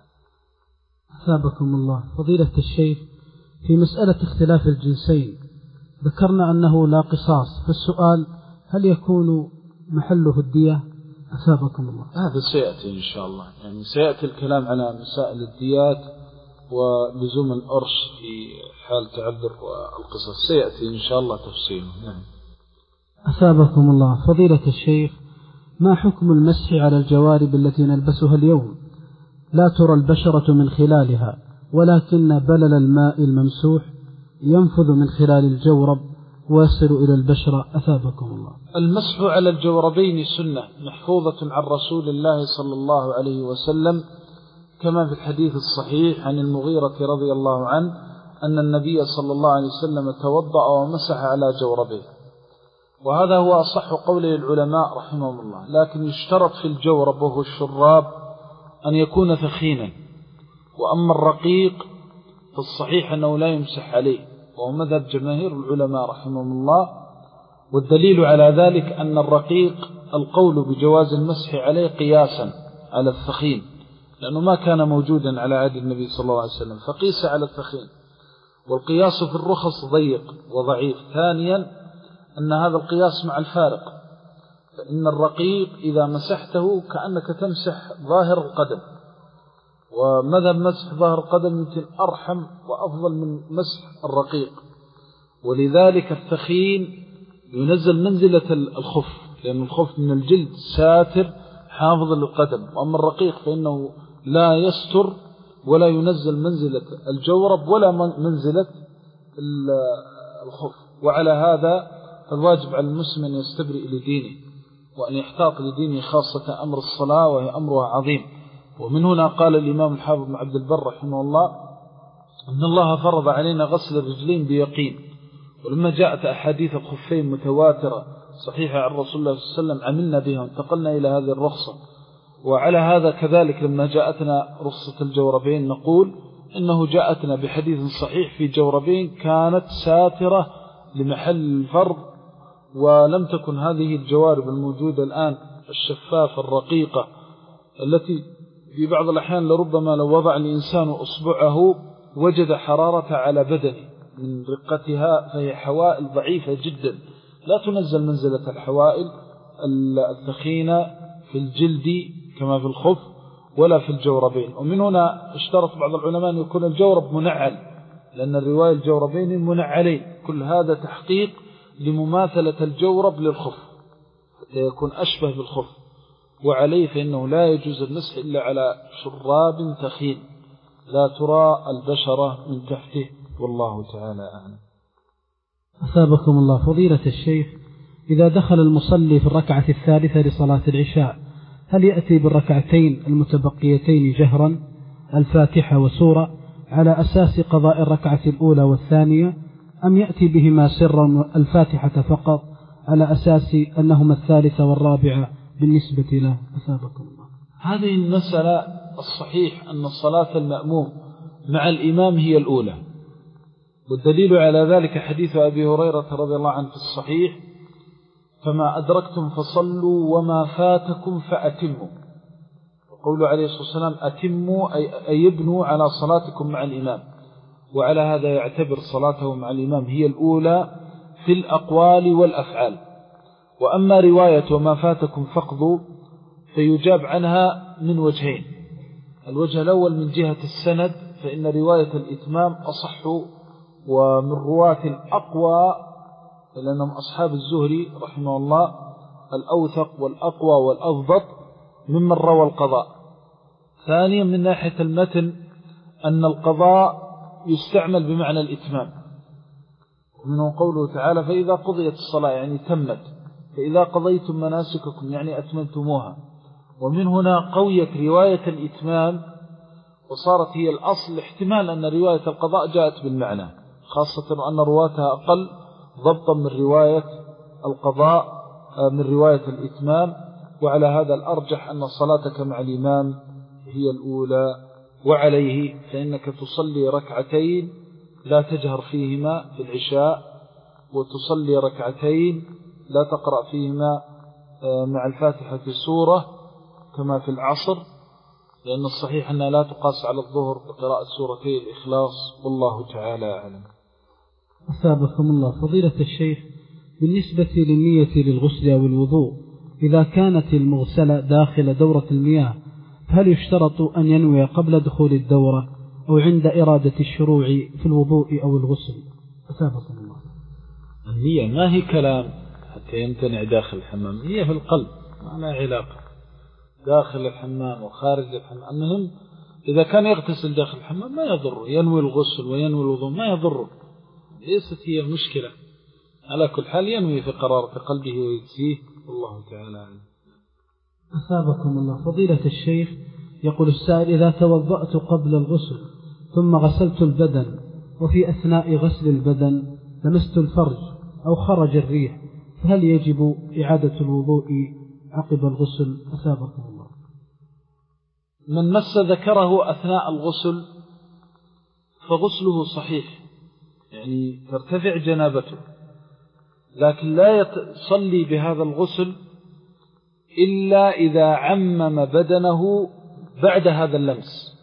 أثابكم الله. فضيلة الشيخ، في مسألة اختلاف الجنسين ذكرنا أنه لا قصاص، فالسؤال هل يكون محله الدية؟ أثابكم الله. هذا سيأتي إن شاء الله، يعني سيأتي الكلام على مسائل الديات ولزوم الأرش في حال تعذر والقصص، سيأتي إن شاء الله تفصيله. نعم. أثابكم الله. فضيلة الشيخ، ما حكم المسح على الجوارب التي نلبسها اليوم لا ترى البشرة من خلالها، ولكن بلل الماء الممسوح ينفذ من خلال الجورب ويصل إلى البشرة؟ أثابكم الله. المسح على الجوربين سنة محفوظة عن رسول الله صلى الله عليه وسلم، كما في الحديث الصحيح عن المغيرة رضي الله عنه أن النبي صلى الله عليه وسلم توضأ ومسح على جوربه، وهذا هو أصح قوله العلماء رحمهم الله. لكن يشترط في الجورب وهو الشراب أن يكون ثخينا، وأما الرقيق فالصحيح أنه لا يمسح عليه، وهو مذهب جماهير العلماء رحمهم الله. والدليل على ذلك أن الرقيق القول بجواز المسح عليه قياسا على الثخين، لأنه ما كان موجودا على عهد النبي صلى الله عليه وسلم فقيس على الثخين، والقياس في الرخص ضيق وضعيف. ثانيا أن هذا القياس مع الفارق، فإن الرقيق إذا مسحته كأنك تمسح ظاهر القدم، ومذهب مسح ظاهر القدم يمكن أرحم وأفضل من مسح الرقيق، ولذلك الثخين ينزل منزلة الخف، لأن الخف من الجلد ساتر حافظ للقدم، وأما الرقيق فإنه لا يستر ولا ينزل منزلة الجورب ولا منزلة الخف. وعلى هذا فالواجب على المسلم أن يستبرئ لدينه وأن يحتاط لدينه، خاصة أمر الصلاة وهي أمرها عظيم. ومن هنا قال الإمام الحافظ بن عبد البر رحمه الله أن الله فرض علينا غسل الرجلين بيقين، ولما جاءت أحاديث الخفين متواترة صحيحة عن رسول الله صلى الله عليه وسلم عملنا بها وانتقلنا إلى هذه الرخصة. وعلى هذا كذلك لما جاءتنا رخصة الجوربين نقول إنه جاءتنا بحديث صحيح في جوربين كانت ساترة لمحل الفرض، ولم تكن هذه الجوارب الموجودة الآن الشفافة الرقيقة التي في بعض الأحيان لربما لو وضع الإنسان أصبعه وجد حرارة على بدنه من رقتها، فهي حوائل ضعيفة جدا لا تنزل منزلة الحوائل الثخينة في الجلد كما في الخف ولا في الجوربين. ومن هنا اشترط بعض العلماء أن يكون الجورب منعل، لأن الرواية الجوربين منعلين، كل هذا تحقيق لمماثلة الجورب للخف يكون أشبه بالخف. وعليه فإنه لا يجوز المسح إلا على شراب ثخين لا ترى البشرة من تحته، والله تعالى أعلم. أثابكم الله. فضيلة الشيخ، إذا دخل المصلي في الركعة الثالثة لصلاة العشاء هل يأتي بالركعتين المتبقيتين جهرا الفاتحة وسورة على أساس قضاء الركعة الأولى والثانية، أم يأتي بهما سرا الفاتحة فقط على أساس أنهما الثالثة والرابعة بالنسبة له؟ أثابكم الله. هذه المسألة الصحيح أن الصلاة المأموم مع الإمام هي الأولى، والدليل على ذلك حديث أبي هريرة رضي الله عنه في الصحيح: فما أدركتم فصلوا وما فاتكم فأتموا. وقول عليه الصلاة والسلام أتموا أي يبنوا على صلاتكم مع الإمام، وعلى هذا يعتبر صلاته مع الإمام هي الأولى في الأقوال والأفعال. وأما رواية وما فاتكم فقضوا فيجاب عنها من وجهين: الوجه الأول من جهة السند، فإن رواية الإتمام أصح ومن رواة أقوى، لأنهم أصحاب الزهري رحمه الله الأوثق والأقوى والأضبط ممن روى القضاء. ثانيا من ناحية المتن أن القضاء يستعمل بمعنى الإتمام، ومنه قوله تعالى: فإذا قضيت الصلاة يعني تمت، فإذا قضيتم مناسككم يعني أتممتموها. ومن هنا قويت رواية الإتمام وصارت هي الأصل، احتمال أن رواية القضاء جاءت بالمعنى، خاصة أن رواتها أقل ضبطا من رواية القضاء من رواية الإتمام. وعلى هذا الأرجح أن صلاتك مع الإمام هي الأولى، وعليه فإنك تصلي ركعتين لا تجهر فيهما في العشاء، وتصلي ركعتين لا تقرأ فيهما مع الفاتحة سورة كما في العصر، لأن الصحيح أنها لا تقاس على الظهر بقراءة سورتي الإخلاص، والله تعالى أعلم. أثابكم الله. فضيلة الشيخ، بالنسبة للنية للغسل أو الوضوء، إذا كانت المغسلة داخل دورة المياه، هل يشترط أن ينوي قبل دخول الدورة أو عند إرادة الشروع في الوضوء أو الغسل؟ أثابكم الله. النية ما هي كلام حتى يمتنع داخل الحمام، هي في القلب، ما لها علاقة داخل الحمام وخارج الحمام. المهم إذا كان يغتسل داخل الحمام ما يضر، ينوي الغسل وينوي الوضوء ما يضر، ليست هي مشكلة. على كل حال ينوي في قرارة قلبه ويجزيه، والله تعالى عنه. أثابكم الله. فضيلة الشيخ، يقول السائل: إذا توضأت قبل الغسل ثم غسلت البدن، وفي أثناء غسل البدن لمست الفرج أو خرج الريح، فهل يجب إعادة الوضوء عقب الغسل؟ أثابكم الله. من مس ذكره أثناء الغسل فغسله صحيح، يعني ترتفع جنابته، لكن لا يصلي بهذا الغسل إلا إذا عمم بدنه بعد هذا اللمس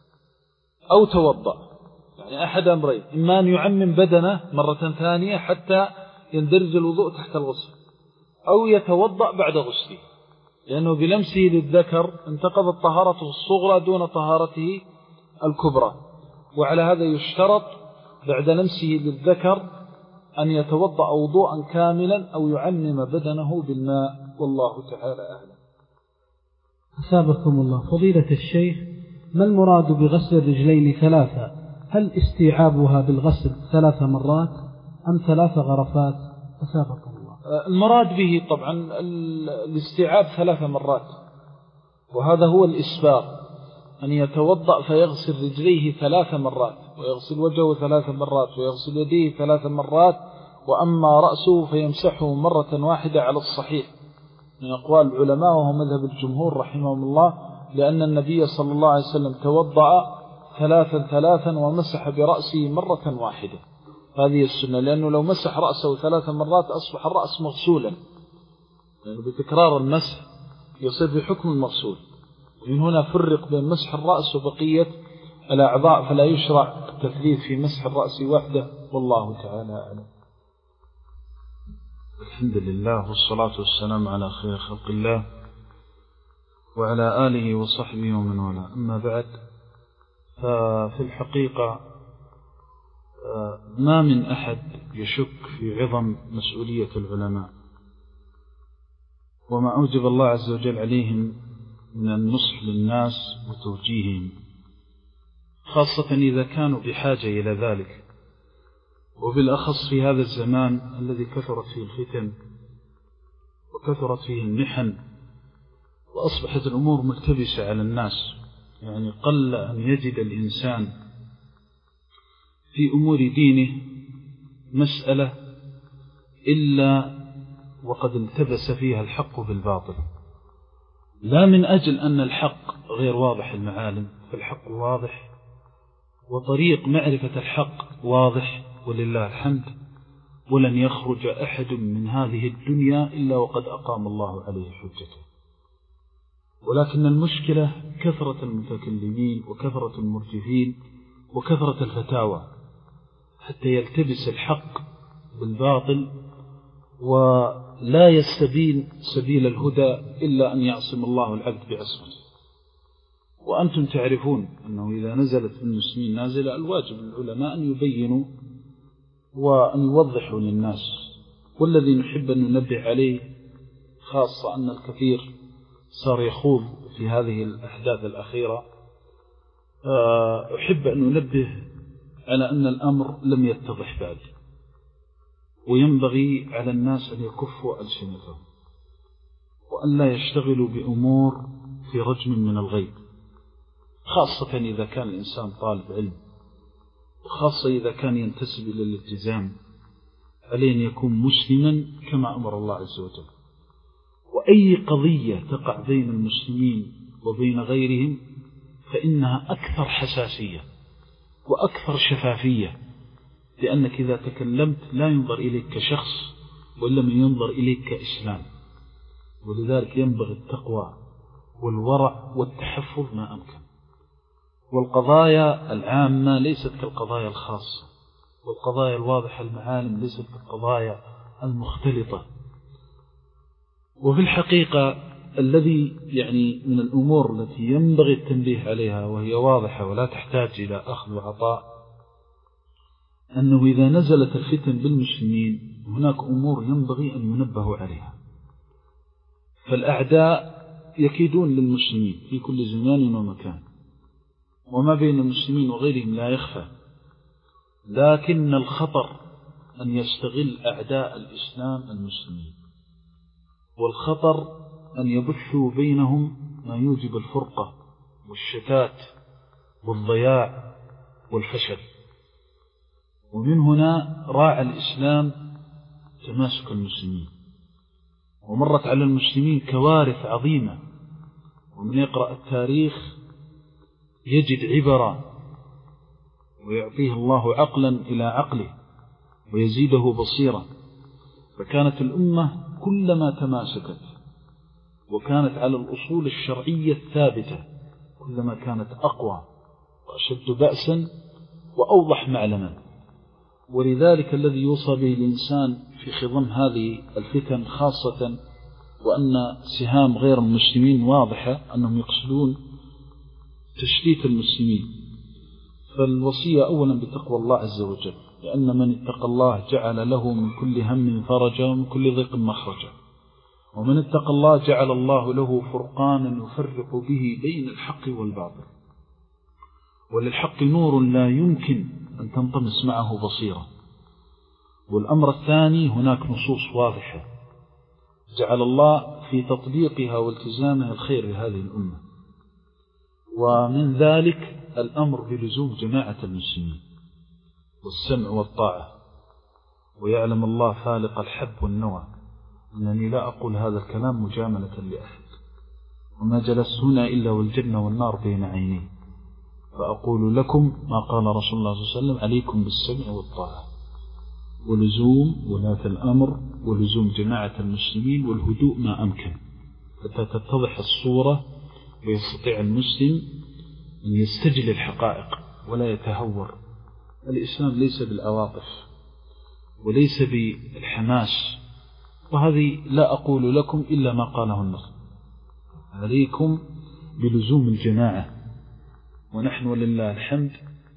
أو توضأ. يعني أحد أمرين: إما أن يعمم بدنه مرة ثانية حتى يندرج الوضوء تحت الغسل، أو يتوضأ بعد غسله، لأنه بلمسه للذكر انتقضت طهارته الصغرى دون طهارته الكبرى. وعلى هذا يشترط بعد لمسه للذكر أن يتوضأ وضوءا كاملا أو يعمم بدنه بالماء، والله تعالى أعلم. أثابكم الله. فضيلة الشيخ، ما المراد بغسل الرجلين ثلاثة؟ هل استيعابها بالغسل ثلاث مرات أم ثلاث غرفات؟ أثابكم الله. المراد به طبعا الاستيعاب ثلاث مرات، وهذا هو الإسباغ، أن يتوضأ فيغسل رجليه ثلاث مرات، ويغسل وجهه ثلاث مرات، ويغسل يديه ثلاث مرات، وأما رأسه فيمسحه مرة واحدة على الصحيح من أقوال العلماء، وهو مذهب الجمهور رحمهم الله، لأن النبي صلى الله عليه وسلم توضأ ثلاثا ثلاثا ومسح برأسه مرة واحدة. هذه السنة، لأنه لو مسح رأسه ثلاث مرات أصبح الرأس مغسولا، لأنه بتكرار المسح يصير بحكم المغسول. من هنا فرق بين مسح الرأس وبقية الأعضاء، فلا يشرع التثليث في مسح الرأس وحده، والله تعالى أعلم. الحمد لله والصلاة والسلام على خير خلق الله وعلى آله وصحبه ومن والاه، أما بعد، ففي الحقيقة ما من أحد يشك في عظم مسؤولية العلماء وما أوجب الله عز وجل عليهم من النصح للناس وتوجيههم، خاصة إذا كانوا بحاجة إلى ذلك، وبالأخص في هذا الزمان الذي كثرت فيه الفتن وكثرت فيه المحن، وأصبحت الأمور ملتبسة على الناس. يعني قل أن يجد الإنسان في أمور دينه مسألة إلا وقد التبس فيها الحق بالباطل، لا من أجل أن الحق غير واضح المعالم، فالحق واضح وطريق معرفة الحق واضح ولله الحمد، ولن يخرج أحد من هذه الدنيا إلا وقد أقام الله عليه حجته. ولكن المشكلة كثرة المتكلمين وكثرة المرجفين وكثرة الفتاوى، حتى يلتبس الحق بالباطل ولا يستبين سبيل الهدى إلا أن يعصم الله العبد بعصمته. وأنتم تعرفون أنه إذا نزلت المسلمين نازلة، الواجب للعلماء أن يبينوا وأن يوضحوا للناس. والذي نحب أن ننبه عليه، خاصة أن الكثير صار يخوض في هذه الأحداث الأخيرة، أحب أن ننبه على أن الأمر لم يتضح بعد، وينبغي على الناس أن يكفوا ألسنتهم وأن لا يشتغلوا بأمور في رجم من الغيب، خاصة إذا كان الإنسان طالب علم، وخاصة إذا كان ينتسب إلى الالتزام، عليه أن يكون مسلما كما أمر الله عز وجل. وأي قضية تقع بين المسلمين وبين غيرهم فإنها أكثر حساسية وأكثر شفافية، لأنك إذا تكلمت لا ينظر إليك كشخص وإنما ينظر إليك كإسلام. ولذلك ينبغي التقوى والورع والتحفظ ما أمكن. والقضايا العامة ليست كالقضايا الخاصة، والقضايا الواضحة المعالم ليست كالقضايا المختلطة. وفي الحقيقة الذي يعني من الأمور التي ينبغي التنبيه عليها وهي واضحة ولا تحتاج إلى أخذ وعطاء، أنه إذا نزلت الفتن بالمسلمين هناك أمور ينبغي أن ينبهوا عليها. فالأعداء يكيدون للمسلمين في كل زمان ومكان، وما بين المسلمين وغيرهم لا يخفى، لكن الخطر أن يستغل أعداء الإسلام المسلمين، والخطر أن يبثوا بينهم ما يوجب الفرقة والشتات والضياع والفشل. ومن هنا راعى الإسلام تماسك المسلمين، ومرت على المسلمين كوارث عظيمة، ومن يقرأ التاريخ يجد عبرا ويعطيه الله عقلا إلى عقله ويزيده بصيرا. فكانت الأمة كلما تماسكت وكانت على الأصول الشرعية الثابتة كلما كانت أقوى وأشد بأسا وأوضح معلما. ولذلك الذي يوصى به الإنسان في خضم هذه الفتن خاصة، وأن سهام غير المسلمين واضحة أنهم يقصدون تشتيت المسلمين، فالوصية أولا بتقوى الله عز وجل، لأن من اتقى الله جعل له من كل هم فرجا ومن كل ضيق مخرجا، ومن اتقى الله جعل الله له فرقانا يفرق به بين الحق والباطل. وللحق نور لا يمكن أن تنطمس معه بصيرة. والأمر الثاني هناك نصوص واضحة جعل الله في تطبيقها والتزامها الخير لهذه الأمة، ومن ذلك الأمر بلزوم جماعة المسلمين والسمع والطاعة. ويعلم الله فالق الحب والنوى أنني لا أقول هذا الكلام مجاملة لأحد، وما جلست هنا إلا والجنة والنار بين عيني، فأقول لكم ما قال رسول الله صلى الله عليه وسلم: عليكم بالسمع والطاعة، ولزوم ولاة الأمر، ولزوم جماعة المسلمين، والهدوء ما أمكن حتى تتضح الصورة ويستطيع المسلم أن يستجل الحقائق ولا يتهور. الإسلام ليس بالعواطف وليس بالحماس، وهذه لا أقول لكم إلا ما قاله النص: عليكم بلزوم الجماعة. ونحن ولله الحمد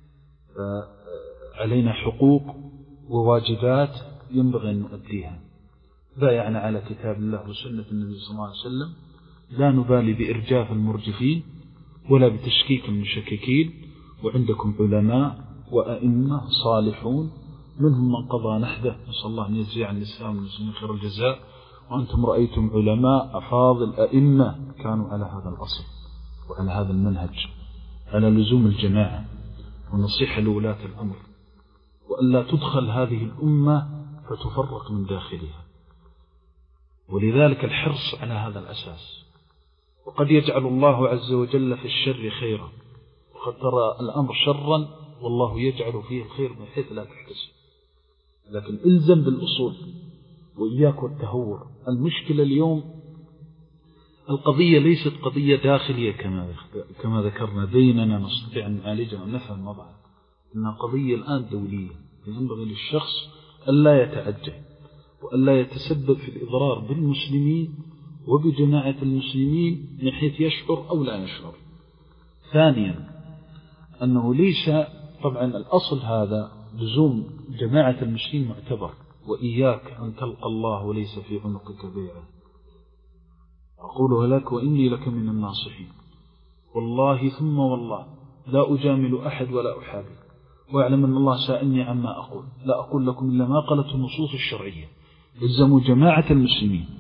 علينا حقوق وواجبات ينبغي أن نؤديها، بايعنا على كتاب الله وسنة النبي صلى الله عليه وسلم، لا نبالي بإرجاف المرجفين ولا بتشكيك المشككين. وعندكم علماء وأئمة صالحون منهم من قضى نحده، نسأل الله أن يجزي عن الإسلام والمسلمين خير الجزاء. وأنتم رأيتم علماء أفاضل أئمة كانوا على هذا الأصل وعلى هذا المنهج، على لزوم الجماعة ونصيحة لولاة الأمر، وألا تدخل هذه الأمة فتفرق من داخلها. ولذلك الحرص على هذا الأساس. وقد يجعل الله عز وجل في الشر خيرا، وقد ترى الأمر شرا والله يجعل فيه الخير من حيث لا تحتسب. لكن إلزم بالأصول وإياك والتهور. المشكلة اليوم القضية ليست قضية داخلية كما كما ذكرنا بيننا نستطيع أن نعالجها ونفهم وضعها، إنها قضية الآن دولية. ينبغي للشخص ألا يتعجل وألا يتسبب في الإضرار بالمسلمين وبجماعة المسلمين من حيث يشعر أو لا يشعر. ثانيا أنه ليس طبعا الأصل هذا لزوم جماعة المسلمين معتبر، وإياك أن تلقى الله وليس في عنقك بيعه. أقولها لك وإني لك من الناصحين، والله ثم والله لا أجامل أحد ولا أحابي، وأعلم أن الله سائلني عما أقول، لا أقول لكم إلا ما قالت النصوص الشرعية. الزموا جماعة المسلمين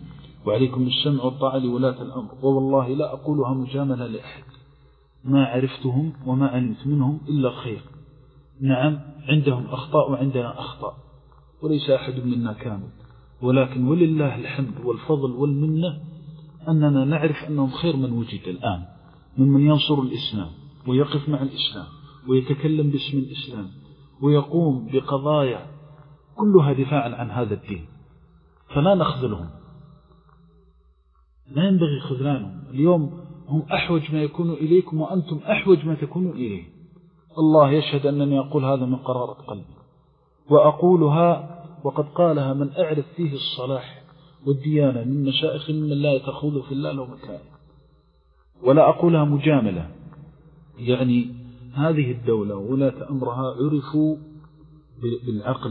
وعليكم بالسمع والطاعة لولاة الأمر، ووالله لا أقولها مجاملة لأحد، ما عرفتهم وما علمت منهم إلا خير. نعم عندهم أخطاء وعندنا أخطاء، وليس أحد منا كامل، ولكن ولله الحمد والفضل والمنة أننا نعرف أنهم خير من وجد الآن، ممن ينصر الإسلام ويقف مع الإسلام ويتكلم باسم الإسلام ويقوم بقضايا كلها دفاعا عن هذا الدين، فلا نخذلهم، لا ينبغي خذلانهم. اليوم هم أحوج ما يكونوا إليكم وأنتم أحوج ما تكونوا إليه. الله يشهد أنني أقول هذا من قرارة قلبي، وأقولها وقد قالها من أعرف فيه الصلاح والديانة من مشائخ من لا يتخوض في الله لو مكان، ولا أقولها مجاملة. يعني هذه الدولة وولاة أمرها عرفوا بالعقل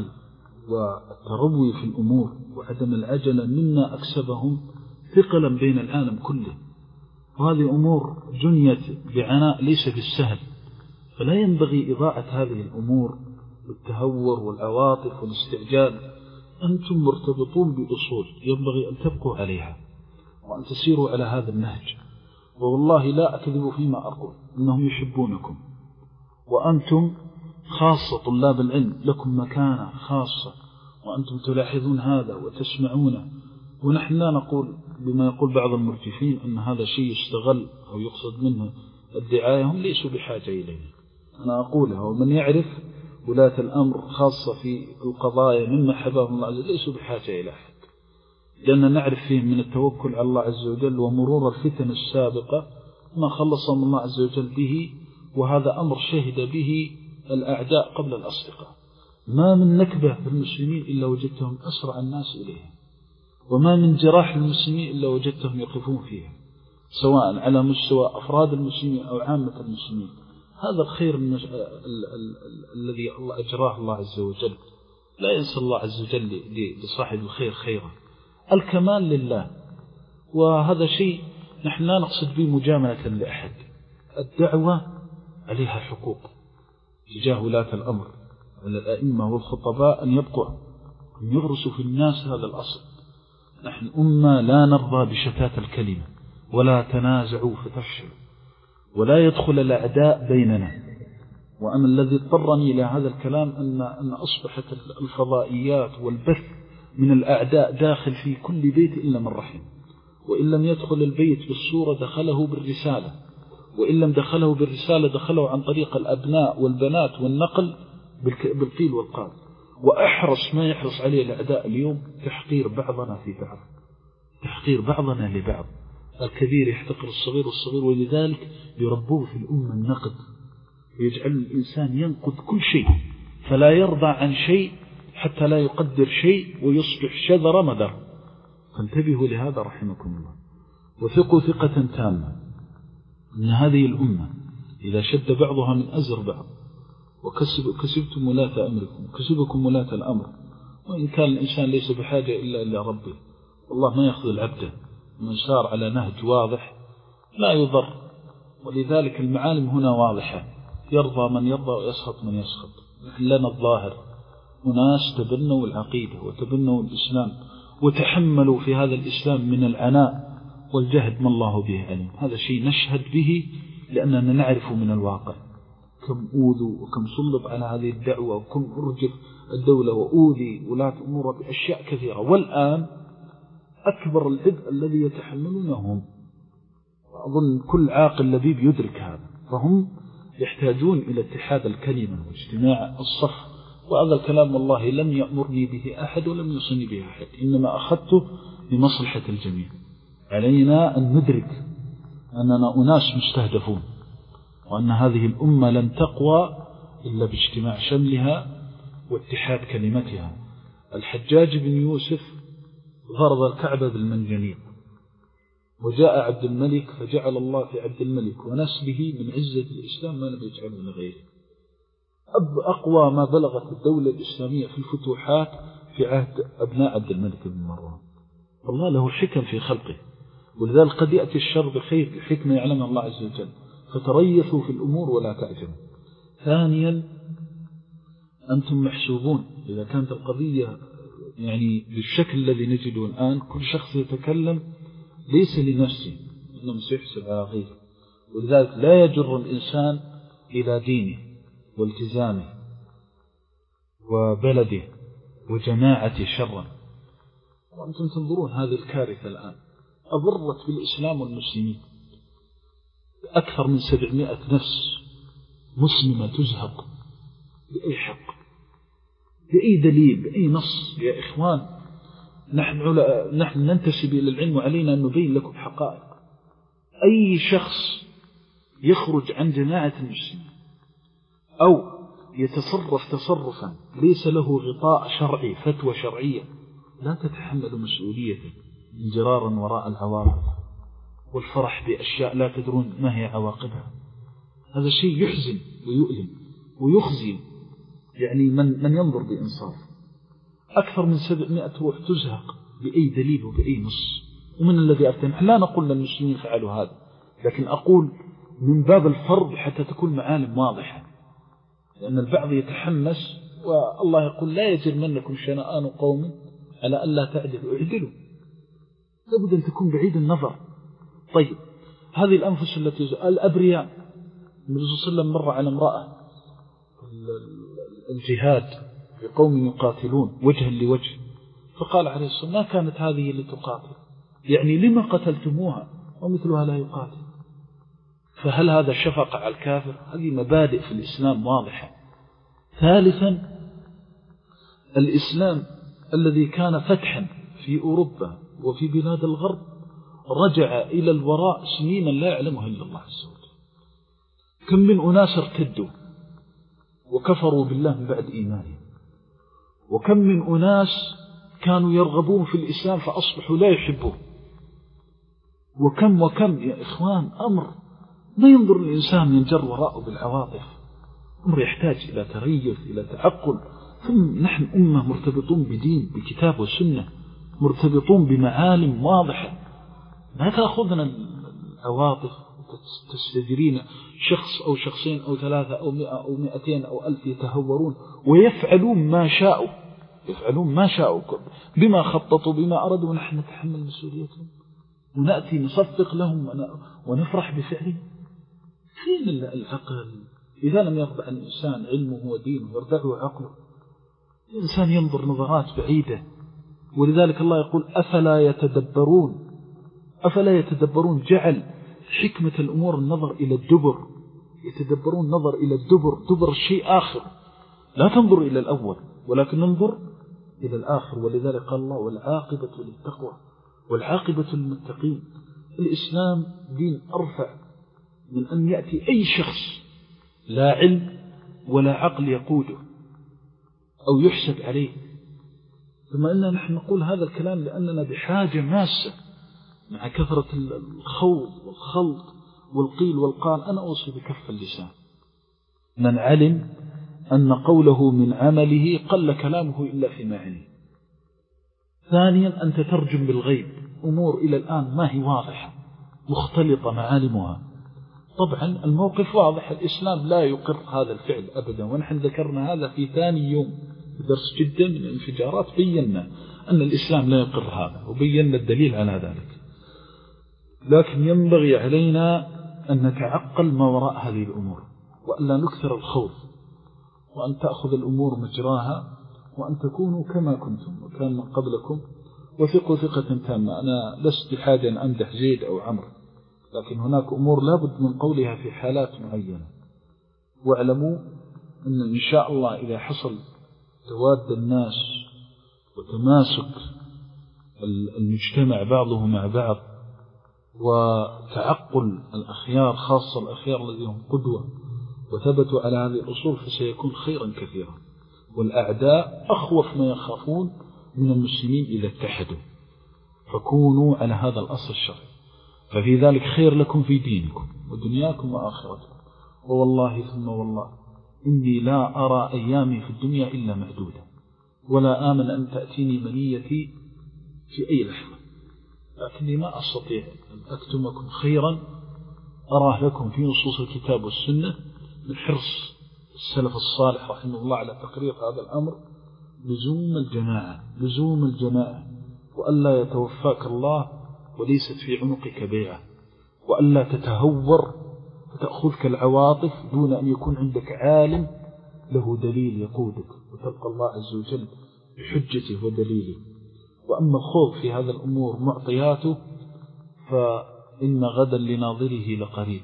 والتروي في الأمور وعدم العجلة مما أكسبهم ثقلا بين العالم كله، وهذه أمور جنيت بعناء ليس بالسهل، فلا ينبغي إضاعة هذه الأمور بالتهور والعواطف والاستعجال. أنتم مرتبطون بأصول ينبغي أن تبقوا عليها وأن تسيروا على هذا النهج، والله لا أكذب فيما أقول، إنهم يحبونكم، وأنتم خاصة طلاب العلم لكم مكانة خاصة، وأنتم تلاحظون هذا وتسمعونه. ونحن لا نقول بما يقول بعض المرجفين أن هذا شيء يستغل أو يقصد منه الدعاية، هم ليسوا بحاجة إليه، أنا أقولها. ومن يعرف ولاة الأمر خاصة في القضايا مما حباهم الله عز وجل ليسوا بحاجة إلى أحد، لأننا نعرف فيهم من التوكل على الله عز وجل ومرور الفتن السابقة ما خلصهم الله عز وجل به، وهذا أمر شهد به الأعداء قبل الأصدقاء. ما من نكبة في المسلمين إلا وجدتهم أسرع الناس إليها، وما من جراح المسلمين إلا وجدتهم يقفون فيها، سواء على مستوى أفراد المسلمين أو عامة المسلمين. هذا الخير المج... ال... ال... ال... الذي الله أجراه الله عز وجل، لا ينسى الله عز وجل لصاحب الخير خيرا. الكمال لله، وهذا شيء نحن لا نقصد به مجاملة لأحد. الدعوة عليها حقوق تجاه ولاة الأمر، على الأئمة والخطباء أن يبقوا أن يغرسوا في الناس هذا الأصل. نحن أمة لا نرضى بشتات الكلمة، ولا تنازعوا فتفشلوا، ولا يدخل الأعداء بيننا. وأنا الذي اضطرني إلى هذا الكلام أن أن أصبحت الفضائيات والبث من الأعداء داخل في كل بيت إلا من رحم، وإن لم يدخل البيت بالصورة دخله بالرسالة، وإن لم دخله بالرسالة دخله عن طريق الأبناء والبنات والنقل بالقيل والقال. وأحرص ما يحرص عليه الأعداء اليوم تحقير بعضنا في بعض، تحقير بعضنا لبعض، الكبير يحتقر الصغير والصغير، ولذلك يربوه في الأمة النقد، ويجعل الإنسان ينقد كل شيء، فلا يرضى عن شيء حتى لا يقدر شيء ويصبح شذر مدر. فانتبهوا لهذا رحمكم الله، وثقوا ثقة تامة أن هذه الأمة إذا شد بعضها من أزر بعض وكسب كسبتم ولاة أمركم كسبكم ولاة الأمر، وإن كان الإنسان ليس بحاجة إلا إلى ربه، والله ما يأخذ العبد من سار على نهج واضح لا يضر. ولذلك المعالم هنا واضحة، يرضى من يرضى ويسخط من يسخط. لنا الظاهر وناس تبنوا العقيدة وتبنوا الإسلام وتحملوا في هذا الإسلام من العناء والجهد ما الله به عليم. هذا شيء نشهد به لأننا نعرف من الواقع كم أوذوا وكم سلط على هذه الدعوة وكم أرجف الدولة وأوذي ولاة أمور بأشياء كثيرة. والآن أكبر العبء الذي يتحملونهم، وأظن كل عاقل لبيب يدرك هذا، فهم يحتاجون إلى اتحاد الكلمة واجتماع الصف. وهذا الكلام والله لم يأمرني به أحد ولم يصني به أحد، إنما أخذته لمصلحة الجميع. علينا أن ندرك أننا أناس مستهدفون، وأن هذه الأمة لن تقوى إلا باجتماع شملها واتحاد كلمتها. الحجاج بن يوسف غرض الكعبة بالمنجنيق، وجاء عبد الملك فجعل الله في عبد الملك ونسله من عزة الإسلام ما لم يجعله من غيره. أقوى ما بلغت الدولة الإسلامية في الفتوحات في عهد أبناء عبد الملك بن مروان. والله له حكم في خلقه، ولذلك قد يأتي الشر بخير الحكمة يعلمها الله عز وجل، فتريثوا في الأمور ولا تعجبوا. ثانيا أنتم محسوبون، إذا كانت القضية يعني بالشكل الذي نجده الآن كل شخص يتكلم ليس لنفسه إنه سيحسب على غيره، ولذلك لا يجر الإنسان إلى دينه والتزامه وبلده وجماعته شرا. وأنتم تنظرون هذه الكارثة الآن أضرت بالإسلام والمسلمين، أكثر من سبعمائة نفس مسلمة تزهق بأي حق بأي دليل بأي نص. يا إخوان نحن, نحن ننتسب إلى العلم وعلينا أن نبين لكم حقائق. أي شخص يخرج عن جماعة المسلمين أو يتصرف تصرفا ليس له غطاء شرعي فتوى شرعية لا تتحمل مسؤوليته انجرارا وراء العواقب والفرح بأشياء لا تدرون ما هي عواقبها. هذا شيء يحزن ويؤلم ويخزي يعني من, من ينظر بإنصاف. أكثر من سبعمائة روح تزهق بأي دليل وبأي نص. ومن الذي أفتنح لا نقول للمسلمين فعلوا هذا، لكن أقول من باب الفرض حتى تكون معالم واضحة، لأن البعض يتحمس والله يقول لا يجرمنكم شنآن قوم على أن لا تعدلوا اعدلوا. لابد أن تكون بعيد النظر. طيب هذه الأنفس التي الأبرياء، النبي صلى الله عليه وسلم مر على امرأة الجهاد في قوم يقاتلون وجها لوجه، فقال عليه الصلاة والسلام ما كانت هذه لتقاتل، يعني لما قتلتموها ومثلها لا يقاتل. فهل هذا شفقة على الكافر؟ هذه مبادئ في الإسلام واضحة. ثالثا الإسلام الذي كان فتحا في أوروبا وفي بلاد الغرب رجع إلى الوراء سنينا لا يعلمها إلا الله عز وجل. كم من أناس ارتدوا وكفروا بالله من بعد إيمانهم، وكم من أناس كانوا يرغبون في الإسلام فأصبحوا لا يحبوه، وكم وكم يا إخوان. أمر ما ينظر الإنسان ينجر وراءه بالعواطف، أمر يحتاج إلى تريث إلى تعقل. ثم نحن أمة مرتبطون بدين بكتاب وسنة، مرتبطون بمعالم واضحة. لا تأخذنا العواطف تستجرين شخص أو شخصين أو ثلاثة أو مئة أو مئتين أو ألف يتهورون ويفعلون ما شاءوا، يفعلون ما شاءوا بما خططوا بما أرادوا، ونحن نتحمل مسؤوليتهم ونأتي نصفق لهم ونفرح بفعلهم. فين العقل؟ إذا لم يرضع الإنسان علمه ودينه يرضعه عقله. الإنسان ينظر نظرات بعيدة، ولذلك الله يقول أفلا يتدبرون أفلا يتدبرون جعل حكمة الأمور النظر إلى الدبر، يتدبرون نظر إلى الدبر، دبر الشيء آخر، لا تنظر إلى الأول ولكن ننظر إلى الآخر. ولذلك قال الله والعاقبة للتقوى والعاقبة للمتقين. الإسلام دين أرفع من أن يأتي أي شخص لا علم ولا عقل يقوده أو يحسب عليه. ثم أننا نحن نقول هذا الكلام لأننا بحاجة ماسة مع كثرة الخوض والخلط والقيل والقال. أنا أوصي بكف اللسان، من علم أن قوله من عمله قل كلامه إلا في معنى. ثانيا أن تترجم بالغيب أمور إلى الآن ما هي واضحة مختلطة معالمها. طبعا الموقف واضح، الإسلام لا يقر هذا الفعل أبدا، ونحن ذكرنا هذا في ثاني يوم في درس جدا من الانفجارات، بينا أن الإسلام لا يقر هذا وبينا الدليل على ذلك. لكن ينبغي علينا أن نتعقل ما وراء هذه الأمور، وأن لا نكثر الخوض، وأن تأخذ الأمور مجراها، وأن تكونوا كما كنتم وكان من قبلكم وثقوا ثقة تامة. أنا لست بحاجة أن أمدح زيد أو عمرو، لكن هناك أمور لابد من قولها في حالات معينة. واعلموا أن إن شاء الله إذا حصل تواد الناس وتماسك المجتمع بعضه مع بعض وتعقل الأخيار، خاصة الأخيار الذين هم قدوة وثبتوا على هذه الأصول، فسيكون خيرا كثيرا. والأعداء أخوف ما يخافون من المسلمين إذا اتحدوا، فكونوا على هذا الأصل الشرعي، ففي ذلك خير لكم في دينكم ودنياكم وآخرتكم. ووالله ثم والله إني لا أرى أيامي في الدنيا إلا معدودة، ولا آمن أن تأتيني منيتي في أي لحظة، لكني ما أستطيع أن أكتمكم خيرا أراه لكم في نصوص الكتاب والسنة من حرص السلف الصالح رحمه الله على تقرير هذا الأمر لزوم الجماعة لزوم الجماعة، وألا يتوفاك الله وليست في عنقك بيعة، وألا تتهور فتأخذك العواطف دون أن يكون عندك عالم له دليل يقودك، وتلقى الله عز وجل بحجته ودليله. وأما الخوض في هذا الأمور معطياته فإن غدا لناظره لقريب.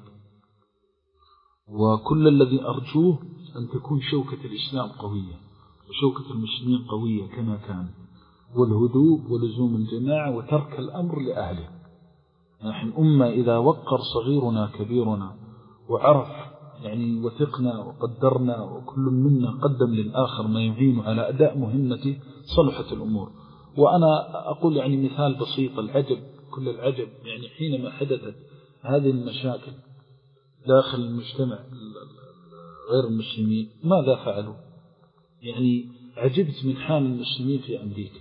وكل الذي أرجوه أن تكون شوكة الإسلام قوية وشوكة المسلمين قوية كما كان، والهدوء ولزوم الجماعة وترك الأمر لأهله. نحن أمة إذا وقر صغيرنا كبيرنا وعرف يعني وثقنا وقدرنا وكل منا قدم للآخر ما يعين على أداء مهمته صلحت الأمور. وأنا أقول يعني مثال بسيط، العجب كل العجب يعني حينما حدثت هذه المشاكل داخل المجتمع غير المسلمين ماذا فعلوا؟ يعني عجبت من حال المسلمين في أمريكا،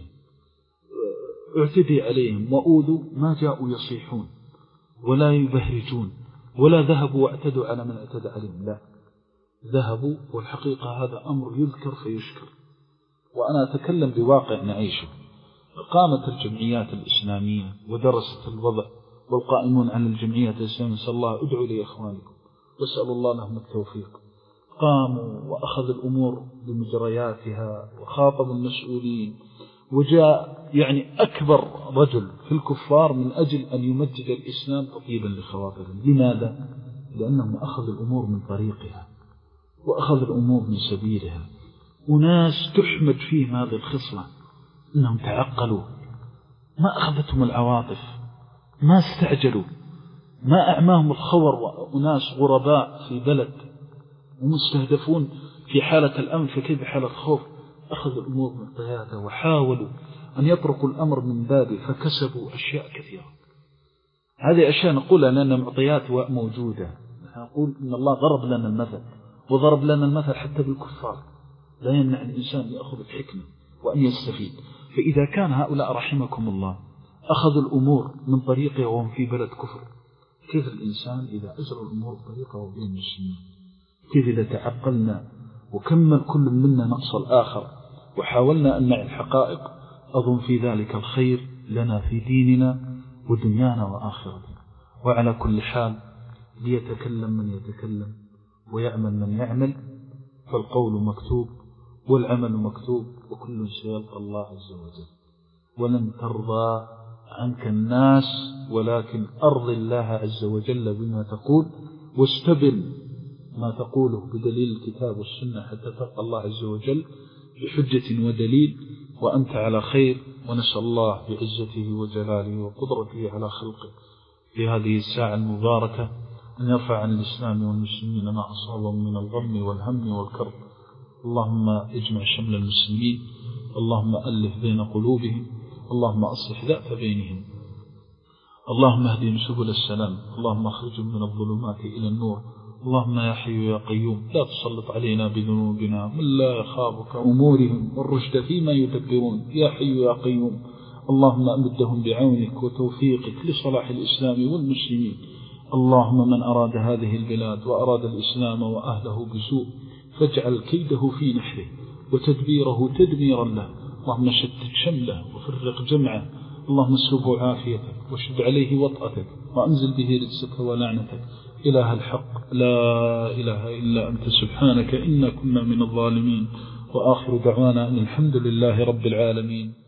اعتدي عليهم وأوذوا ما جاءوا يصيحون ولا يبهرجون ولا ذهبوا واعتدوا على من اعتدى عليهم، لا ذهبوا. والحقيقة هذا أمر يذكر فيشكر، وأنا أتكلم بواقع نعيشه. قامت الجمعيات الإسلامية ودرست الوضع، والقائمون على الجمعيات الإسلامية نسأل الله ادعوا لي إخوانكم واسأل الله لهم التوفيق، قاموا وأخذ الأمور بمجرياتها وخاطبوا المسؤولين، وجاء يعني أكبر رجل في الكفار من أجل أن يمجد الإسلام تطيبا لخواطرهم. لماذا؟ لأنهم أخذوا الأمور من طريقها وأخذوا الأمور من سبيلها. وناس تحمد فيهم هذه الخصلة أنهم تعقلوا، ما أخذتهم العواطف، ما استعجلوا، ما أعماهم الخور. وناس غرباء في بلد ومستهدفون في حالة الأمن فكيف حالة الخوف، أخذوا الأمور من قيادة وحاولوا أن يطرقوا الأمر من بابه فكسبوا أشياء كثيرة. هذه أشياء نقولها لأن معطيات موجودة. نقول إن الله ضرب لنا المثل، وضرب لنا المثل حتى بالكفار، لا يمنع الإنسان يأخذ الحكمة وأن يستفيد. فإذا كان هؤلاء رحمكم الله أخذوا الأمور من طريقه وهم في بلد كفر، كيف الإنسان إذا أجرى الأمور بطريقه وبين المسلمين؟ كيف إذا تعقلنا وكمل كل منا نقص الآخر وحاولنا أن نعي الحقائق؟ أظن في ذلك الخير لنا في ديننا ودنيانا وآخرتنا. وعلى كل حال ليتكلم من يتكلم ويعمل من يعمل، فالقول مكتوب والعمل مكتوب وكل سيلقى الله عز وجل. ولن ترضى عنك الناس ولكن أرض الله عز وجل بما تقول، واستبن ما تقوله بدليل الكتاب والسنة حتى تلقى الله عز وجل بحجة ودليل وأنت على خير. ونسأل الله بعزته وجلاله وقدرته على خلقه في هذه الساعة المباركة أن يرفع عن الإسلام والمسلمين ما أصابهم من الغم والهم والكرب. اللهم اجمع شمل المسلمين، اللهم ألف بين قلوبهم، اللهم أصلح ذات بينهم، اللهم اهدهم سبل السلام، اللهم اخرجهم من الظلمات إلى النور. اللهم يا حي يا قيوم لا تسلط علينا بذنوبنا من لا يخافك أمورهم والرشد فيما يدبرون. يا حي يا قيوم اللهم أمدهم بعونك وتوفيقك لصلاح الإسلام والمسلمين. اللهم من أراد هذه البلاد وأراد الإسلام وأهله بسوء فاجعل كيده في نحره وتدبيره تدميرا له. اللهم شتت شمله وفرق جمعه، اللهم اسلبه عافيتك وشد عليه وطأتك وأنزل به رجسك ولعنتك. إله الحق لا إله إلا أنت سبحانك إنا كنا من الظالمين. وآخر دعوانا أن الحمد لله رب العالمين.